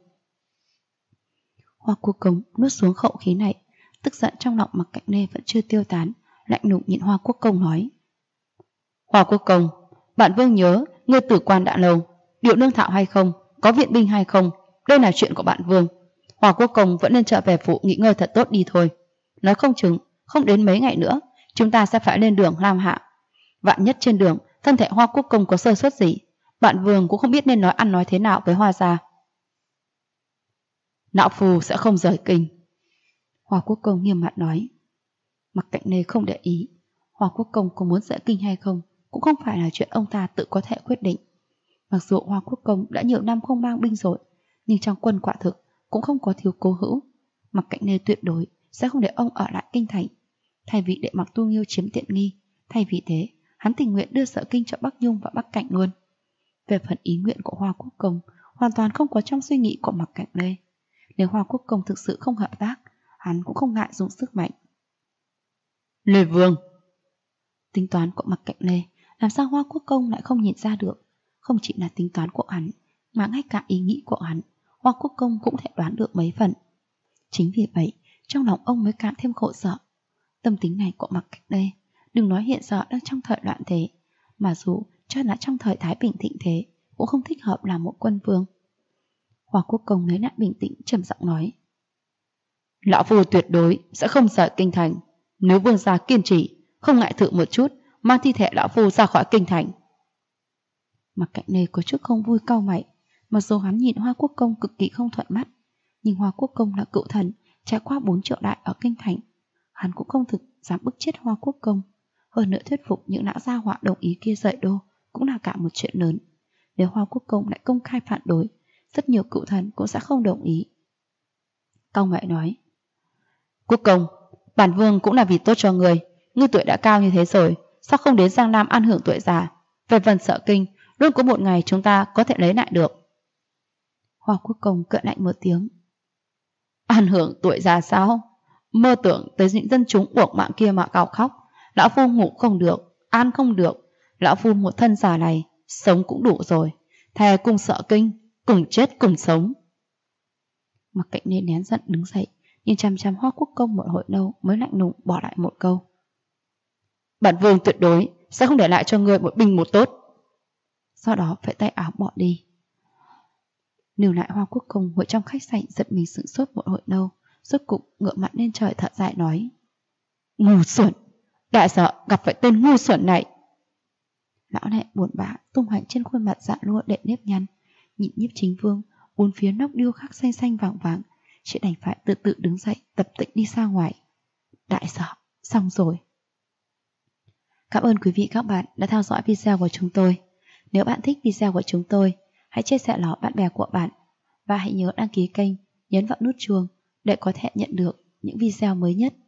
Hoa Quốc Công nuốt xuống khẩu khí này, tức giận trong lòng Mặc Cạnh Lê vẫn chưa tiêu tán, lạnh lùng nhìn Hoa Quốc Công nói. Hoa Quốc Công, bản vương nhớ ngươi tử quan đã lâu, điều lương thảo hay không, có viện binh hay không, đây là chuyện của bản vương. Hoa Quốc Công vẫn nên trở về phủ nghỉ ngơi thật tốt đi thôi. Nói không chừng không đến mấy ngày nữa chúng ta sẽ phải lên đường Lam Hạ. Vạn nhất trên đường thân thể Hoa Quốc Công có sơ suất gì, bản vương cũng không biết nên ăn nói thế nào với Hoa gia. Lão phu sẽ không rời kinh. Hoa Quốc Công nghiêm mặt nói. Mặc Cạnh Lê không để ý, Hoa Quốc Công có muốn rời kinh hay không cũng không phải là chuyện ông ta tự có thể quyết định. Mặc dù Hoa Quốc Công đã nhiều năm không mang binh rồi, nhưng trong quân quả thực cũng không có thiếu cố hữu. Mặc Cạnh Lê tuyệt đối sẽ không để ông ở lại kinh thành. Thay vì để Mặc Tu Nghiêu chiếm tiện nghi, thay vì thế hắn tình nguyện đưa Sở Kinh cho Bắc Nhung và Bắc Cảnh luôn. Về phần ý nguyện của Hoa Quốc Công hoàn toàn không có trong suy nghĩ của Mặc Cạnh Lê. Nếu Hoa Quốc Công thực sự không hợp tác, hắn cũng không ngại dùng sức mạnh. Lê Vương. Tính toán của Mặc Cạnh Lê làm sao Hoa Quốc Công lại không nhìn ra được? Không chỉ là tính toán của hắn, mà ngay cả ý nghĩ của hắn, Hoa Quốc Công cũng thể đoán được mấy phần. Chính vì vậy, trong lòng ông mới càng thêm khổ sở. Tâm tính này của Mặc Cạnh Lê, đừng nói hiện giờ đang trong thời loạn thế, mà dù cho là trong thời Thái Bình thịnh thế, cũng không thích hợp làm một quân vương. Hoa Quốc Công lấy lại bình tĩnh trầm giọng nói. Lão phu tuyệt đối sẽ không rời kinh thành. Nếu vương gia kiên trì, không ngại thử một chút, mang thi thể lão phu ra khỏi kinh thành. Mặc Cạnh Lê có chút không vui cau mày. Mặc dù hắn nhìn Hoa Quốc Công cực kỳ không thuận mắt, nhưng Hoa Quốc Công là cựu thần trải qua 4 triệu đại ở kinh thành, hắn cũng không thực dám bức chết Hoa Quốc Công. Hơn nữa thuyết phục những lão gia họa đồng ý kia dời đô cũng là cả một chuyện lớn. Nếu Hoa Quốc Công lại công khai phản đối, rất nhiều cựu thần cũng sẽ không đồng ý. Cao Mại nói. Quốc Công, bản vương cũng là vì tốt cho ngươi. Ngươi tuổi đã cao như thế rồi, sao không đến Giang Nam ăn hưởng tuổi già? Về phần Sở Kinh, luôn có một ngày chúng ta có thể lấy lại được. Hoa Quốc Công cợt lạnh một tiếng. Ăn hưởng tuổi già sao? Mơ tưởng tới những dân chúng uổng mạng kia mà gào khóc. Lão phu ngủ không được, ăn không được. Lão phu một thân già này, sống cũng đủ rồi. Thề cùng Sở Kinh, cùng chết cùng sống. Mặc Cạnh Lê nén giận đứng dậy, nhìn chằm chằm Hoa Quốc Công một hồi lâu mới lạnh lùng bỏ lại một câu. Bản vương tuyệt đối sẽ không để lại cho ngươi một binh một tốt. Sau đó phải tay áo bỏ đi. Lưu lại Hoa Quốc Công ngồi trong khách sạn giật mình sửng sốt một hồi lâu, rốt cục ngửa mặt lên trời thở dài nói. Ngu xuẩn, Đại Sở gặp phải tên ngu xuẩn này. Lão lại buồn bã tung hoành trên khuôn mặt dạ lụa đệ nếp nhăn, nhìn Nhiếp Chính Vương, bốn phía nóc điêu khắc xanh xanh vàng vàng, chị đành phải từ từ đứng dậy tập tĩnh đi ra ngoài. Đại sợ, xong rồi. Cảm ơn quý vị các bạn đã theo dõi video của chúng tôi. Nếu bạn thích video của chúng tôi, hãy chia sẻ nó bạn bè của bạn. Và hãy nhớ đăng ký kênh, nhấn vào nút chuông để có thể nhận được những video mới nhất.